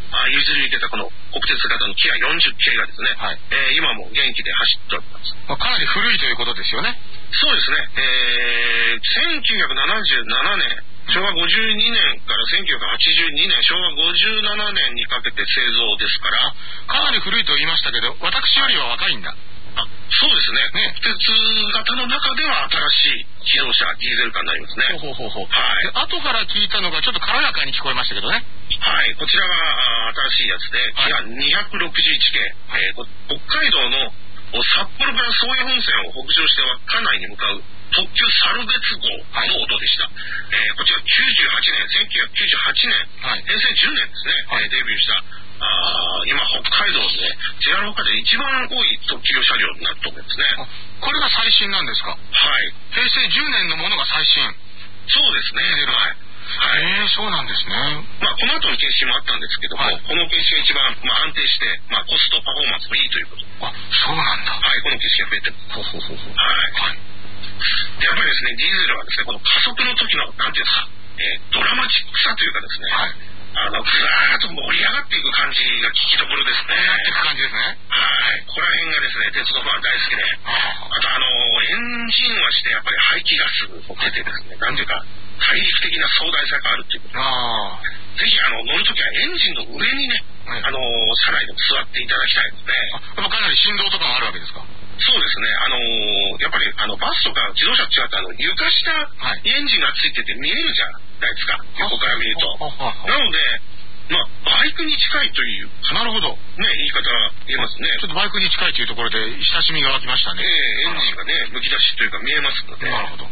あ譲り受けたこの国鉄型のキアよんじゅっけいがですね、はい、えー、今も元気で走っております。 まあ、かなり古いということですよね。 そうですね、えー、せんきゅうひゃくななじゅうななねん、しょうわごじゅうにねんからせんきゅうひゃくはちじゅうにねん、しょうわごじゅうななねんにかけて製造ですから、 かなり古いと言いましたけど、私よりは若いんだ。 あ、そうですね。ね、鉄型の中では新しい自動車、ディーゼルカーになりますね。 ほうほうほうほう。はい。で、後から聞いたのがちょっと軽やかに聞こえましたけどね。 はい、こちらが新しいやつで、キアにひゃくろくじゅういちけい、はい、えー、北海道の札幌から宗谷本線を北上して稚内に向かう特急猿別号の音でした。はい、えー、こちらきゅうじゅうはちねん、せんきゅうひゃくきゅうじゅうはちねん、はい、へいせいじゅうねんですね、はい、えー、デビューした。あ今北海道で ジェイアール 北海道で一番多い特急車両になると思うんですね。 これが最新なんですか？はい。へいせいじゅうねんのものが最新。 そうですね。はい。 はい、へえ、そうなんですね。 まあこの後の形式もあったんですけども、はい、この形式が一番、まあ、安定して、まあ、コストパフォーマンスもいいということで。 あ、そうなんだ。 はい、この形式が増えてる。 ほうほうほうほう。 はい。はい、でやっぱりですね、ディーゼルはですね、この加速の時のなんていうんですか、えー、ドラマチックさというかですね。はい。あのぐーっと盛り上がっていく感じが聞きどころですね。 盛り上がっていく感じですね。 はい。ここら辺がですね、鉄道ファン大好きで、あとあのエンジンはしてやっぱり排気ガスを出てですね、なんていうか大陸的な壮大さがあるっていうことで、あぜひあの乗るときはエンジンの上にね、はい、あの車内でも座っていただきたいですね。 あ、かなり振動とかもあるわけですか？ そうですね。あのー、やっぱりあのバスとか自動車と違ってあの床下にエンジンがついてて見えるじゃないですか。横から見ると。なので、まあバイクに近いという。 なるほど。 ね、言い方が言えますね。 ちょっとバイクに近いというところで親しみが湧きましたね。 ええー、エンジンがね、むき出しというか見えますので。 なるほど。はい。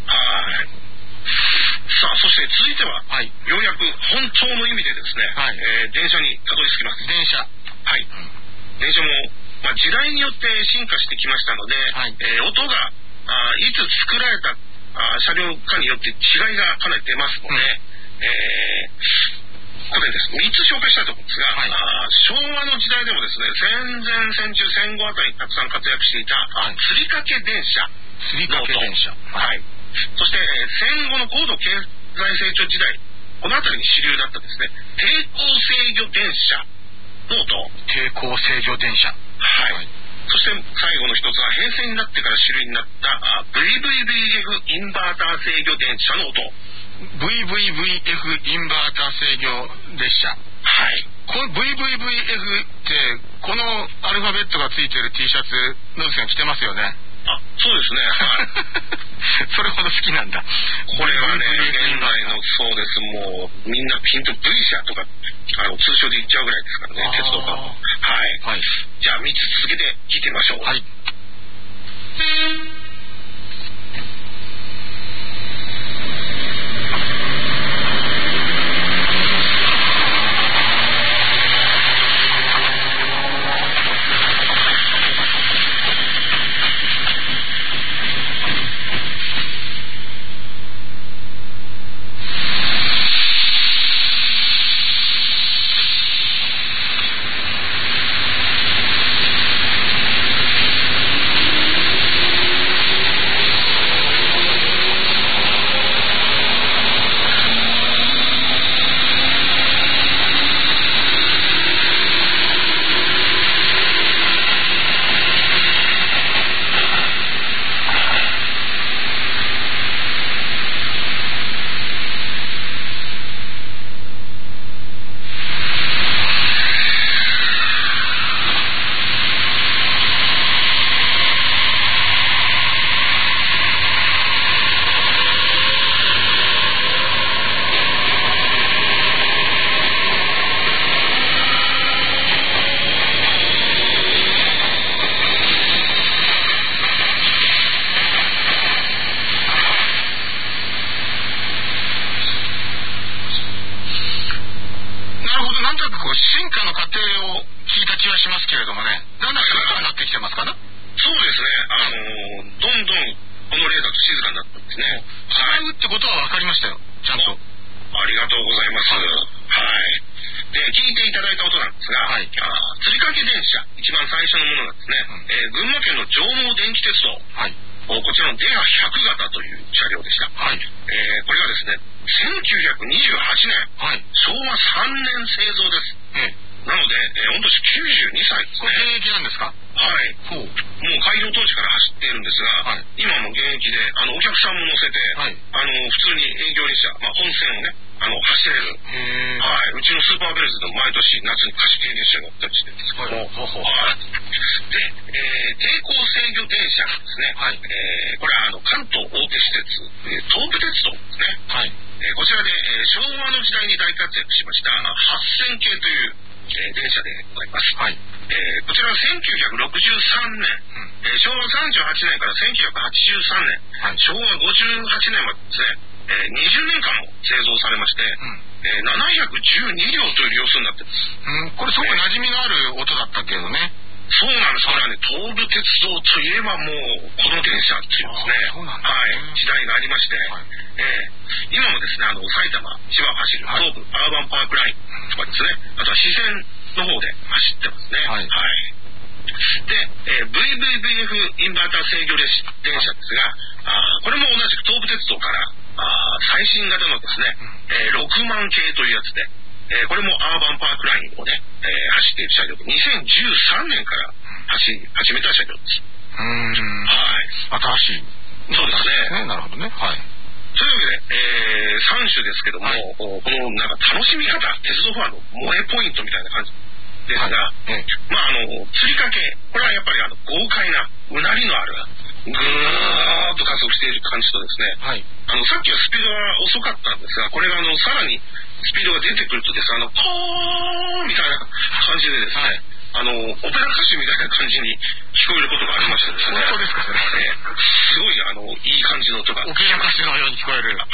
さあ、そして続いては、はい、ようやく本当の意味でですね、はい、えー、電車にたどり着きます。 電車。 はい。うん、電車も、まあ、時代によって進化してきましたので、はい、えー、音があいつ作られたあ車両かによって違いがかなり出ますので、うん、えー、これですみっつ紹介したいと思うんですが、はい、あ昭和の時代でもですね、戦前戦中戦後あたりにたくさん活躍していた、はい、吊り掛け電車吊り掛け電車、 はい、そして、えー、戦後の高度経済成長時代、このあたりに主流だったですね、抵抗制御電車の音。 抵抗制御電車。 はい。はい、そして最後の一つは平成になってから主流になった ブイブイブイエフ インバーター制御電車の音。 ブイブイブイエフ インバーター制御列車。 はい。 この ブイブイブイエフ ってこのアルファベットがついてる T シャツ野口さん着てますよね。 あ、そうですね。はい。 それほど好きなんだ。 これはね、現代のそうです。もうみんなピンと V 社とかあの通称で言っちゃうぐらいですからね、鉄道が。はい。はい。じゃあみっつ続けて聞いてみましょう。はい。 なので、えー、御年きゅうじゅうにさいですね。 現役なんですか？ はい。もう開業当時から走っているんですが、はい、今も現役で、あの、お客さんも乗せて、はい、あの、普通に営業列車、まあ、本線をね、あの、走れる。へはい。うちのスーパーベルズでも毎年夏に貸し切り列車が乗ったりしてるんですけども、はい。で、えー、抵抗制御電車ですね。はい。えー、これはあの、関東大手私鉄、えー、東武鉄道ですね。はい。えー、こちらで、えー、昭和の時代に大活躍しました、はっせん系という、えー、電車でございます。はい。えー、こちらはせんきゅうひゃくろくじゅうさんねん、うんえー、昭和さんじゅうはちねんからせんきゅうひゃくはちじゅうさんねん、はい、昭和ごじゅうはちねんまでですね、えー、にじゅうねんかんも製造されまして、うんえー、ななひゃくじゅうにりょうという両数になってます。 うん、これすごく馴染みのある音だったけどね。 そうなんです。これはね、東武鉄道といえばもう、この電車っていうんですね。そうなんですね。はい。時代がありまして、はいえー、今もですね、あの、埼玉、千葉を走る東武アーバンパークラインとかですね、あとは四川の方で走ってますね。はい。はい、で、えー、ブイブイブイエフ インバーター制御電車ですが、あこれも同じく東武鉄道から、あ最新型のですね、えー、ろくまん系というやつで、えー、これもアーバンパークラインをね、えー、走っている車両で、にせんじゅうさんねんから走り始めた車両です。うーん。はい。 新しい。 そうですね。 なるほどね。はい。 というわけで、えー、さん種ですけども、はい、このなんか楽しみ方、鉄道ファンの萌えポイントみたいな感じですが、はいええ、まああの、釣りかけ、これはやっぱりあの豪快な、うなりのある、ぐーっと加速している感じとですね、はい、あのさっきはスピードが遅かったんですが、これがあのさらにスピードが出てくるとですね、あの、ポーンみたいな感じでですね、はい、あの、オペラ歌手みたいな感じに聞こえることがありましてですね。 本当ですか、それ。 すごい、あの、いい感じの音が。 オペラ歌手のように聞こえる。はい。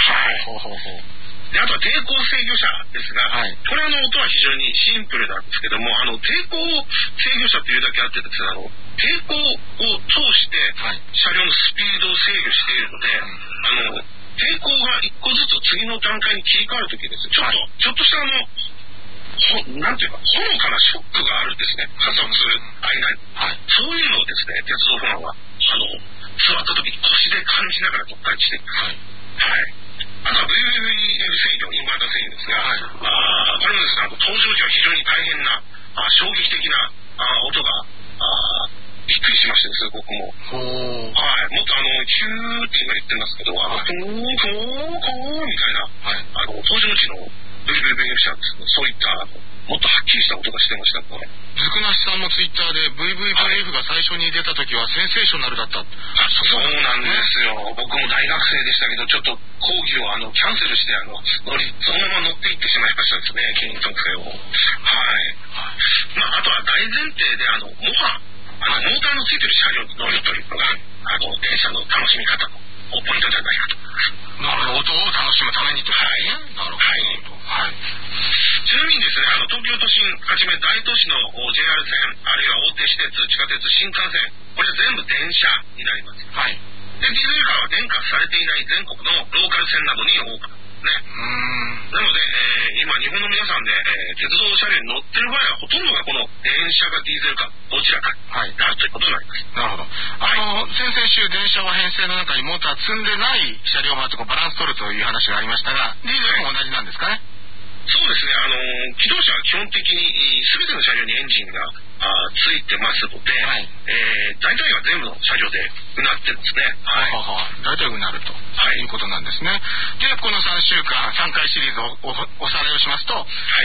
ほうほうほう。 で、あとは抵抗制御車ですが、はい、これあの音は非常にシンプルなんですけども、あの抵抗制御車というだけあってですね、あの抵抗を通して車両のスピードを制御しているので、はい、あの抵抗が一個ずつ次の段階に切り替わるときですね、ちょっと、はい、ちょっとしたあの、ほなんていうか、ほのかなショックがあるんですね、加速する間に。はい、そういうのをですね、鉄道ファンは、あの、座ったときに腰で感じながらどっかにしています。はい。はいあとは ブイブイブイエフ 制御、インバーター制御ですが、はい、あこれもですね、登場時は非常に大変な、あ衝撃的なあ音があ、びっくりしましてですね、僕も。はい、もっとあの、ヒューって今言ってますけど、あの、コーコーコーみたいな、はい、あの、登場時の ブイブイブイエフ 車ですね、そういった、もっとはっきりした音がしてましたね。 ずくなしさんもツイッターで ブイブイブイエフ が最初に出た時はセンセーショナルだった。 あそうなんですよ。僕も大学生でしたけど、ちょっと講義をあのキャンセルしてあの乗りそのまま乗っていってしまいましたですね、筋肉特性を。はい。まああとは大前提であのモハあの、はい、モーターのついてる車両に乗るというのがあの電車の楽しみ方のポイントじゃないかと。 なるほど、音を楽しむためにと。 はい。なるほど。はい。はいちなみにですね、あの東京都心はじめ大都市の ジェイアール 線、あるいは大手私鉄、地下鉄、新幹線、これ全部電車になります。はい。で、ディーゼルカーは電化されていない全国のローカル線などに多くね。うーん。なので、えー、今日本の皆さんで、えー、鉄道車両に乗ってる場合はほとんどがこの電車かディーゼルカー、どちらかになるということになります。 なるほど。あの、はい、先々週電車は編成の中にモーター積んでない車両もあってこうバランス取るという話がありましたが、ディーゼルも同じなんですかね。 そうですね、あの機動車は基本的に全ての車両にエンジンがあついてますので、はいえー、大体は全部の車両でうなってるんですね。 はい。はは大体うなると、はい、いうことなんですね。で、このさんしゅうかん、さんかいシリーズを お, おさらいをしますと、はい、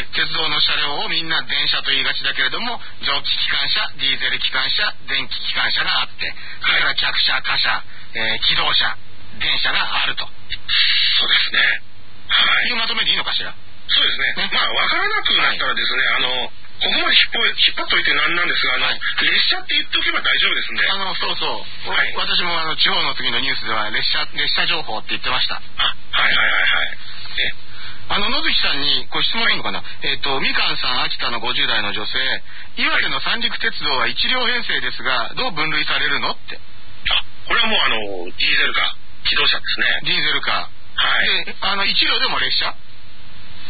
鉄道の車両をみんな電車と言いがちだけれども、蒸気機関車、ディーゼル機関車、電気機関車があって、それから客車、貨車、えー、機動車、電車があると。 そうですね。はい。 いうまとめでいいのかしら。 そうですね。ねまあ、わからなくなったらですね、はい、あの、ここまで引っ張引っ張っといてなんなんですが、あの、はい、列車って言っておけば大丈夫ですんで。 あの、そうそう。はい、私もあの、地方の次のニュースでは列車、列車情報って言ってました。 あ、はいはいはいはい。 えあの、野月さんにご質問あるのかな、はい、えっ、ー、と、みかんさん、秋田のごじゅう代の女性、岩手の三陸鉄道はいち両編成ですが、どう分類されるのって。 あ、これはもうあの、ディーゼルカー、機動車ですね。 ディーゼルカー。はい。で、あの、いち両でも列車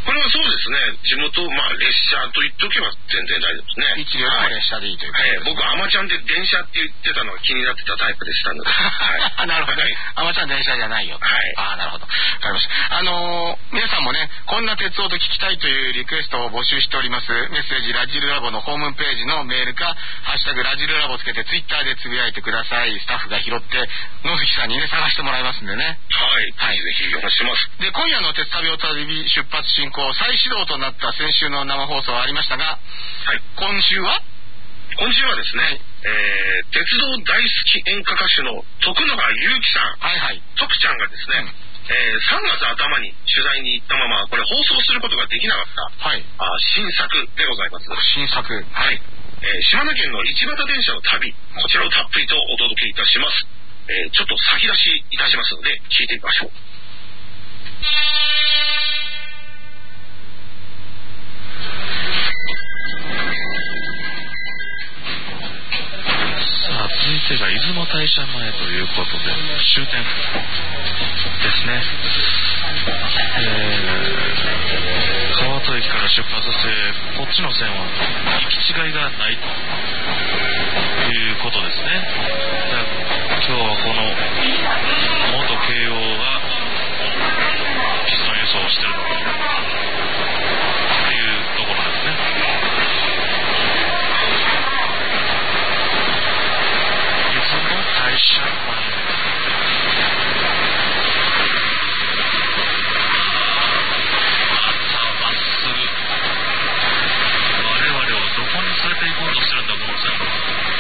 これはそうですね、地元、まあ、列車と言っとけば全然大丈夫ですね。 一両の列車でいいということです、ね。 はい、僕、アマちゃんで電車って言ってたのが気になってたタイプでしたので。はい、 なるほど、ね。アマちゃん電車じゃないよ。はい。ああ、なるほど。わかりました。あのー、皆さんもね、こんな鉄道と聞きたいというリクエストを募集しております。メッセージ、ラジルラボのホームページのメールか、ハッシュタグラジルラボつけてツイッターでつぶやいてください。スタッフが拾って、野月さんにね、探してもらいますんでね。 はい。はい。ぜひよろしくお願いします。 で、今夜の鉄旅お旅出発進行、再始動となった先週の生放送はありましたが、はい。今週は今週はですね、はい、えー、鉄道大好き演歌歌手の徳永ゆうきさん、はいはい、徳ちゃんがですね、うん、えー、さんがつ頭に取材に行ったまま、これ放送することができなかった、はい、あ新作でございます。 新作。はい。 えー、島根県の一畑電車の旅、こちらをたっぷりとお届けいたします。えー、ちょっと先出しいたしますので、聞いてみましょう。 続いてが出雲大社前ということで終点ですね。えー、川戸駅から出発してこっちの線は行き違いがないということですね。今日はこの元慶応がピストン輸送をしてるっていうところですね。大社前、まっすぐ我々をどこに連れて行こうとしてるんだこの線路。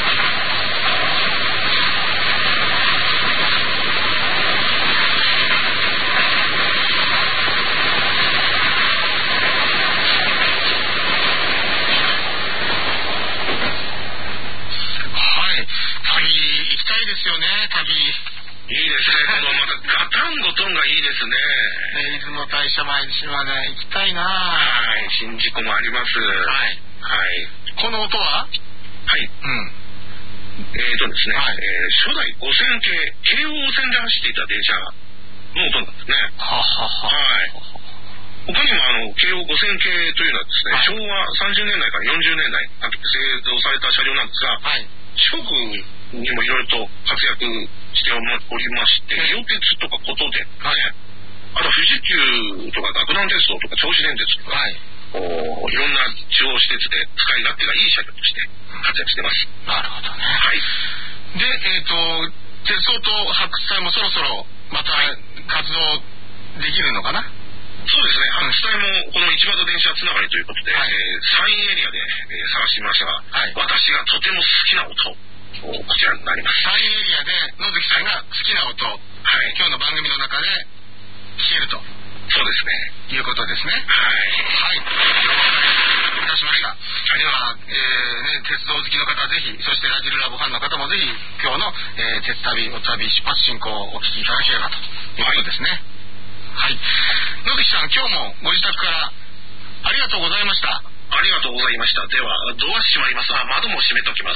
ですよね、旅。いいですね、このまたガタンゴトンがいいですね。 ね、出雲大社前に島根行きたいな。 はい、宍道湖もあります。はい。はい。 この音は？ はい。うん。えーとですね、はい、えー、初代ごせん系、京王線で走っていた電車の音なんですね。ははは。はい。他にもあの、京王ごせん系というのはですね、はい、昭和さんじゅうねんだいからよんじゅうねんだいにかけて製造された車両なんですが、はい、四国にもいろいろと活躍しておりまして、伊予鉄とかことで、はい、あと富士急とか岳南鉄道とか銚子電鉄とか、はい、おいろんな地方施設で使い勝手がいい車両として活躍してます。 なるほどね。はい。で、えっと、鉄道と白菜もそろそろまた活動できるのかな？ そうですね、白菜もこの市場と電車つながりということで、はい、えー、山陰エリアで、えー、探してみましたが、はい、私がとても好きな音、こちらになります。 山陰エリアで野月さんが好きな音、はい、今日の番組の中で聞けると。 そうですね。いうことですね。はい。はい。了解いたしました。はい、では、えー、ね、鉄道好きの方ぜひ、そしてラジルラボファンの方もぜひ、今日の、えー、鉄旅、お旅、出発進行をお聞きいただければということですね。はい。はい、野月さん、今日もご自宅からありがとうございました。 ありがとうございました。では、ドア閉まります。あ、窓も閉めときます。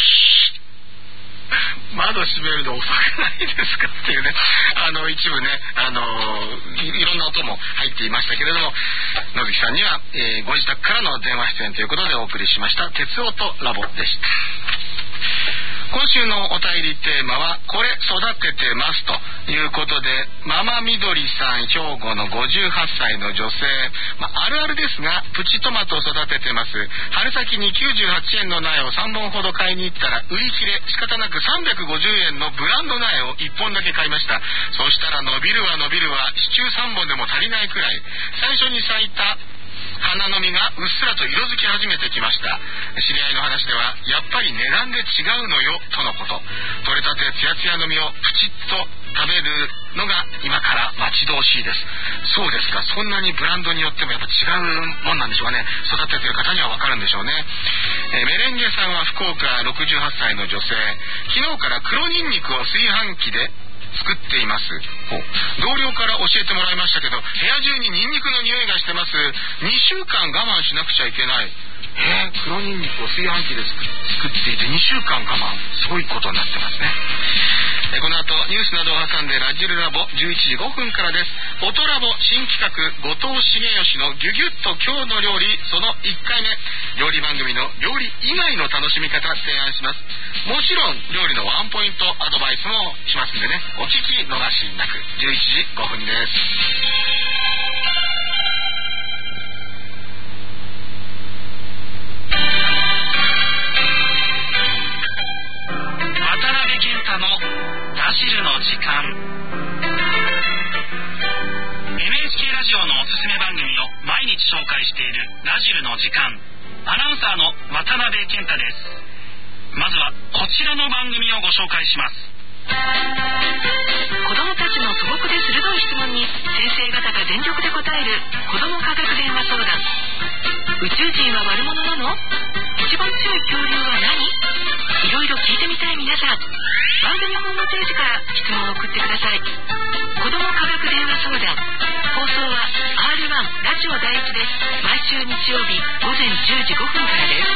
窓閉めるの遅くないですかっていうね、あの一部ね、あのい, いろんな音も入っていましたけれども、野月さんには、えー、ご自宅からの電話出演ということでお送りしました鉄音ラボでした。今週のお便りテーマはこれ育ててますということで、ママみどりさん、兵庫のごじゅうはっさいの女性、まあ、あるあるですがプチトマトを育ててます。春先にきゅうじゅうはちえんの苗をさんぼんほど買いに行ったら売り切れ、仕方なくさんびゃくごじゅうえんのブランド苗をいっぽんだけ買いました。そしたら伸びるわ伸びるわ、支柱さんぼんでも足りないくらい、最初に咲いた花の実がうっすらと色づき始めてきました。知り合いの話ではやっぱり値段で違うのよとのこと。取れたてツヤツヤの実をプチッと食べるのが今から待ち遠しいです。そうですか、そんなにブランドによってもやっぱ違うもんなんでしょうかね。育ててる方にはわかるんでしょうね。えー、メレンゲさんは福岡ろくじゅうはっさいの女性、昨日から黒ニンニクを炊飯器で作っています。同僚から教えてもらいましたけど、部屋中にニンニクの匂いがしてます。にしゅうかん我慢しなくちゃいけない。えー、黒ニンニクを炊飯器で作っていてにしゅうかん我慢、すごいことになってますね。 えこの後ニュースなどを挟んでラジルラボじゅういちじごふんからです。音ラボ新企画後藤茂義のギュギュッと今日の料理そのいっかいめ、料理番組の料理以外の楽しみ方提案します。もちろん料理のワンポイントアドバイスもしますんでね、お聞き逃しなく。じゅういちじごふんです。 渡辺健太のラジルの時間。 エヌエイチケー ラジオのおすすめ番組を毎日紹介しているラジルの時間。アナウンサーの渡辺健太です。まずはこちらの番組をご紹介します。 子どもたちの素朴で鋭い質問に先生方が全力で答える子ども科学電話相談。宇宙人は悪者なの？一番強い恐竜は何？いろいろ聞いてみたい皆さん、番組ホームページから質問を送ってください。子ども科学電話相談、放送は アールワン ラジオ第一です。毎週日曜日午前じゅうじごふんからです。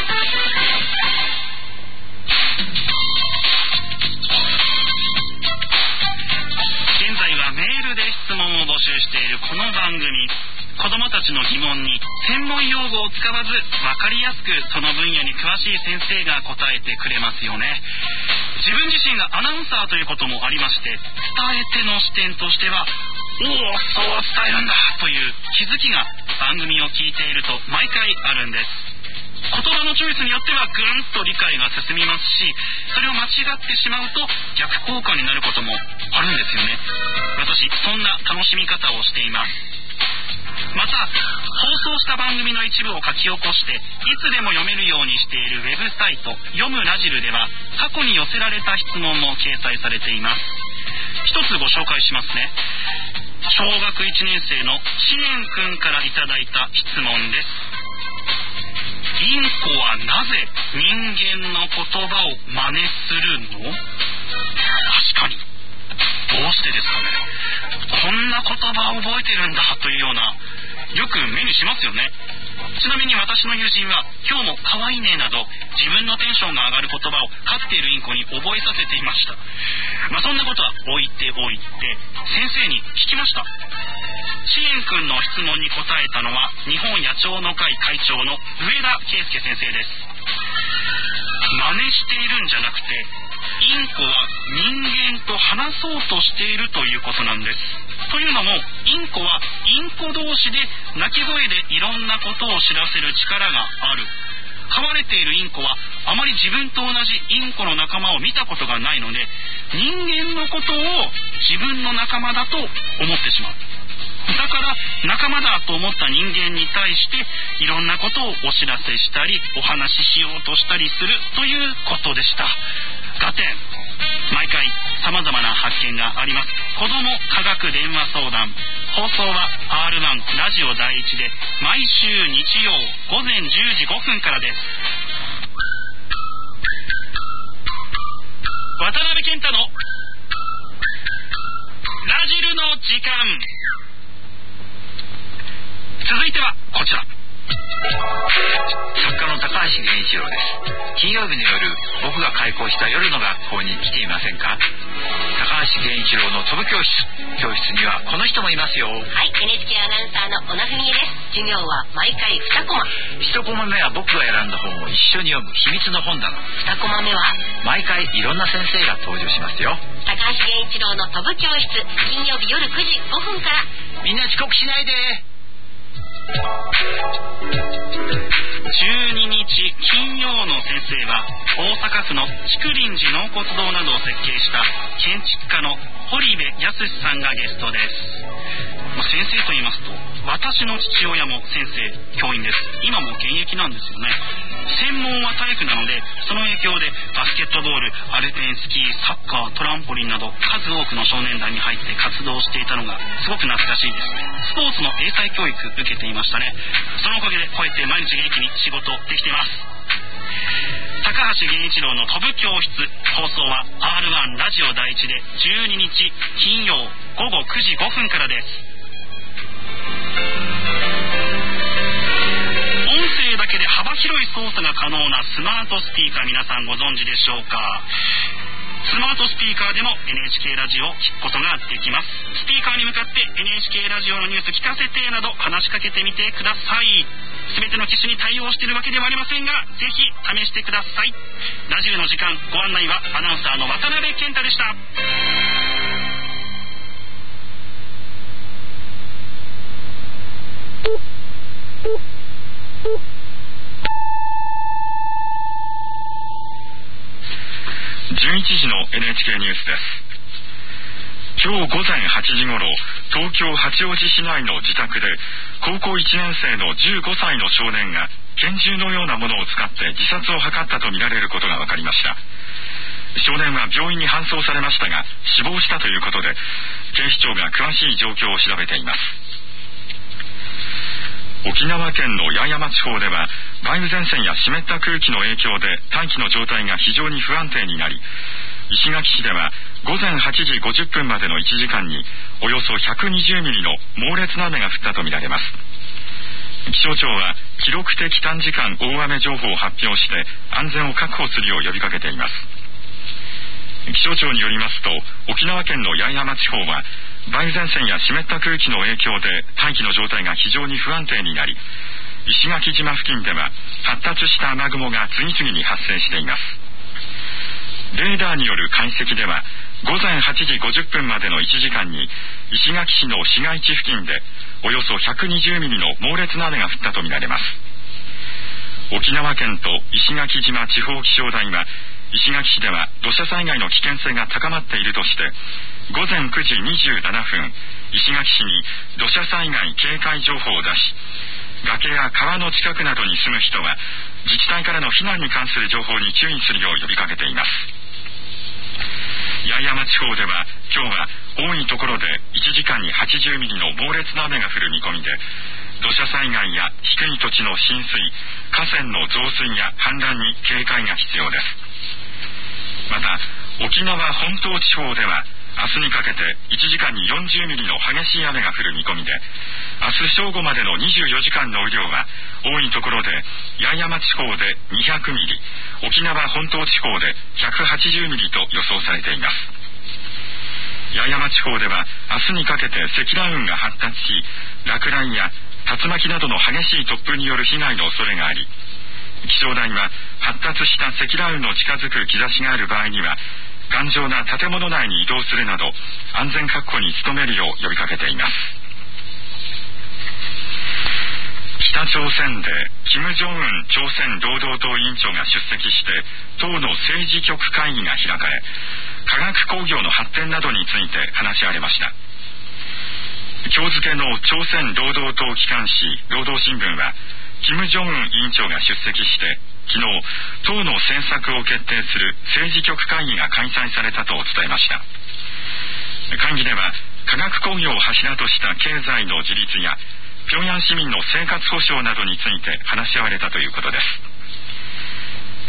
現在はメールで質問を募集しているこの番組。子どもたちの疑問に専門用語を使わず分かりやすくその分野に詳しい先生が答えてくれますよね。自分自身がアナウンサーということもありまして、伝え手の視点としては、おお、そう伝えるんだという気づきが番組を聞いていると毎回あるんです。言葉のチョイスによってはぐんと理解が進みますし、それを間違ってしまうと逆効果になることもあるんですよね。私そんな楽しみ方をしています。また放送した番組の一部を書き起こしていつでも読めるようにしているウェブサイト読むラジルでは過去に寄せられた質問も掲載されています。一つご紹介しますね。小学いちねん生のしねんくんからいただいた質問です。インコはなぜ人間の言葉を真似するの？確かにどうしてですかね。こんな言葉を覚えてるんだというような、よく目にしますよね。ちなみに私の友人は今日も可愛いねなど自分のテンションが上がる言葉を飼っているインコに覚えさせていました。まあそんなことは置いておいて先生に聞きました。しえんくんの質問に答えたのは日本野鳥の会会長の上田圭介先生です。真似しているんじゃなくてインコは人間と話そうとしているということなんです。というのもインコはインコ同士で鳴き声でいろんなことを知らせる力がある。飼われているインコはあまり自分と同じインコの仲間を見たことがないので、人間のことを自分の仲間だと思ってしまう。だから仲間だと思った人間に対していろんなことをお知らせしたりお話ししようとしたりするということでした。ガテン、毎回さまざまな発見があります。子ども科学電話相談、放送は アールワン ラジオ第一で毎週日曜午前じゅうじごふんからです。渡辺健太のラジルの時間。続いてはこちら。 作家の高橋源一郎です。金曜日の夜、僕が開講した夜の学校に来ていませんか？高橋源一郎の飛ぶ教室。教室にはこの人もいますよ。はい、 エヌエイチケー アナウンサーの小野文恵です。授業は毎回にコマ。 いちコマ目は僕が選んだ本を一緒に読む秘密の本棚。 にコマ目は毎回いろんな先生が登場しますよ。 高橋源一郎の飛ぶ教室、金曜日夜くじごふんから。 みんな遅刻しないで。 じゅうににち金曜の先生は大阪府の竹林寺納骨堂などを設計した建築家の堀部康さんがゲストです。まあ、先生と言いますと私の父親も先生教員です。今も現役なんですよね。専門は体育なのでその影響でバスケットボール、アルペンスキー、サッカー、トランポリンなど数多くの少年団に入って活動していたのがすごく懐かしいです。スポーツの英才教育受けていましたね。そのおかげでこうやって毎日元気に仕事できています。高橋源一郎の飛ぶ教室、放送は アールワン ラジオ第一でじゅうににち金曜ごごくじごふんからです。音声だけで幅広い操作が可能なスマートスピーカー、皆さんご存知でしょうか。 スマートスピーカーでも エヌエイチケー ラジオを聞くことができます。スピーカーに向かって エヌエイチケー ラジオのニュース聞かせてなど話しかけてみてください。すべての機種に対応しているわけではありませんが、ぜひ試してください。ラジオの時間、ご案内はアナウンサーの渡辺健太でした。 じゅういちじの エヌエイチケー ニュースです。今日午前はちじごろ、東京八王子市内の自宅で高校いちねん生のじゅうごさいの少年が拳銃のようなものを使って自殺を図ったとみられることが分かりました。少年は病院に搬送されましたが死亡したということで、警視庁が詳しい状況を調べています。沖縄県の八重山地方では梅雨前線や湿った空気の影響で大気の状態が非常に不安定になり、石垣市では午前はちじごじゅっぷんまでのいちじかんにおよそひゃくにじゅうミリの猛烈な雨が降ったとみられます。気象庁は記録的短時間大雨情報を発表して安全を確保するよう呼びかけています。気象庁によりますと、沖縄県の八重山地方は梅雨前線や湿った空気の影響で大気の状態が非常に不安定になり、石垣島付近では発達した雨雲が次々に発生しています。レーダーによる解析では午前はちじごじゅっぷんまでのいちじかんに石垣市の市街地付近でおよそひゃくにじゅうミリの猛烈な雨が降ったとみられます。沖縄県と石垣島地方気象台は石垣市では土砂災害の危険性が高まっているとして午前くじにじゅうななふん石垣市に土砂災害警戒情報を出し、崖や川の近くなどに住む人は自治体からの避難に関する情報に注意するよう呼びかけています。八重山地方では今日は多いところでいちじかんにはちじゅうミリの猛烈な雨が降る見込みで、土砂災害や低い土地の浸水、河川の増水や氾濫に警戒が必要です。また沖縄本島地方では明日にかけていちじかんによんじゅうミリの激しい雨が降る見込みで、明日正午までのにじゅうよじかんの雨量は多いところで八重山地方でにひゃくミリ、沖縄本島地方でひゃくはちじゅうミリと予想されています。八重山地方では明日にかけて積乱雲が発達し、落雷や竜巻などの激しい突風による被害の恐れがあり、気象台は発達した積乱雲の近づく兆しがある場合には頑丈な建物内に移動するなど安全確保に努めるよう呼びかけています。北朝鮮で金正恩朝鮮労働党委員長が出席して党の政治局会議が開かれ、化学工業の発展などについて話し合われました。今日付の朝鮮労働党機関紙労働新聞は金正恩委員長が出席して昨日党の政策を決定する政治局会議が開催されたと伝えました。会議では化学工業を柱とした経済の自立や平壌市民の生活保障などについて話し合われたということです。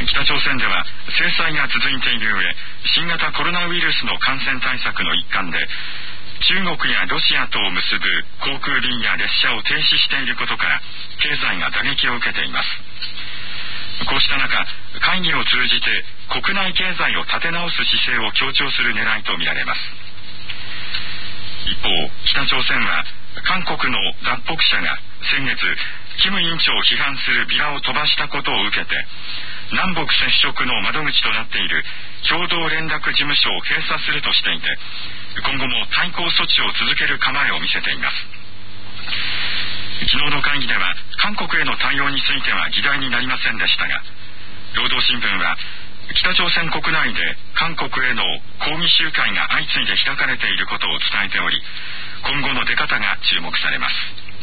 北朝鮮では制裁が続いている上、新型コロナウイルスの感染対策の一環で中国やロシアとを結ぶ航空便や列車を停止していることから経済が打撃を受けています。こうした中、会議を通じて国内経済を立て直す姿勢を強調する狙いとみられます。一方、北朝鮮は韓国の脱北者が先月キム委員長を批判するビラを飛ばしたことを受けて南北接触の窓口となっている共同連絡事務所を閉鎖するとしていて、今後も対抗措置を続ける構えを見せています。昨日の会議では韓国への対応については議題になりませんでしたが、労働新聞は北朝鮮国内で韓国への抗議集会が相次いで開かれていることを伝えており、今後の出方が注目されます。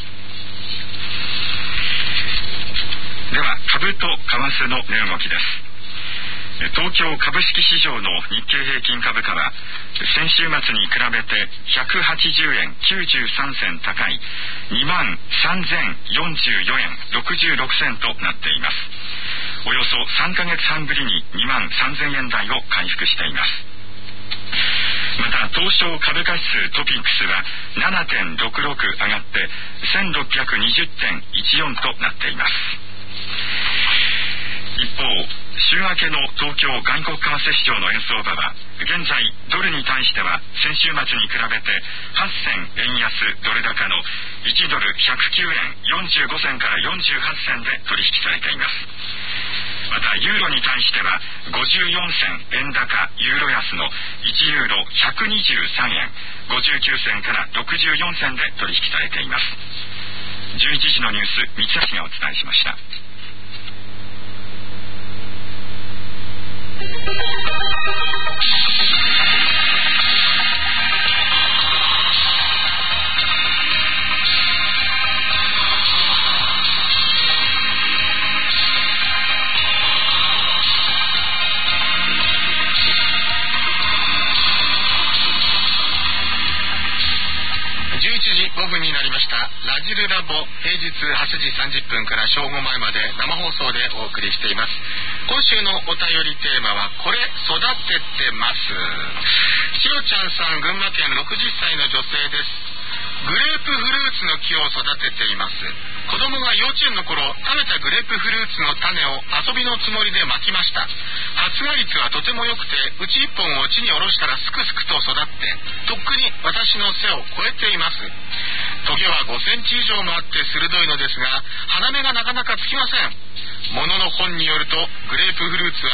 では株と為替の値動きです。東京株式市場の日経平均株価は先週末に比べてひゃくはちじゅうえんきゅうじゅうさんせん高い にまんさんぜんよんじゅうよえんろくじゅうろくせんとなっています。およそさんかげつはんぶりににまんさんぜんえん台を回復しています。また東証株価指数トピックスは ななてんろくろく 上がってせんろっぴゃくにじゅってんいちよんとなっています。一方、 週明けの東京外国為替市場の円相場は現在ドルに対しては先週末に比べてはっせん円安ドル高のいちドルひゃくきゅうえんよんじゅうごせんからよんじゅうはちせんで取引されています。またユーロに対してはごじゅうよんせん円高ユーロ安のいちユーロひゃくにじゅうさんえんごじゅうきゅうせんからろくじゅうよんせんで取引されています。じゅういちじのニュース、三橋がお伝えしました。 じゅういちじごふんになりました。ラジルラボ、平日はちじさんじゅっぷんから正午前まで生放送でお送りしています。今週のお便りテーマはこれ育ててます。しおちゃんさん、群馬県ろくじゅっさいの女性です。グレープフルーツの木を育てています。子供が幼稚園の頃食べたグレープフルーツの種を遊びのつもりでまきました。発芽率はとても良くて、うちいっぽんを地に下ろしたらすくすくと育ってとっくに私の背を超えています。トゲはごセンチ以上もあって鋭いのですが、花芽がなかなかつきません。ものの本によるとグレープフルーツは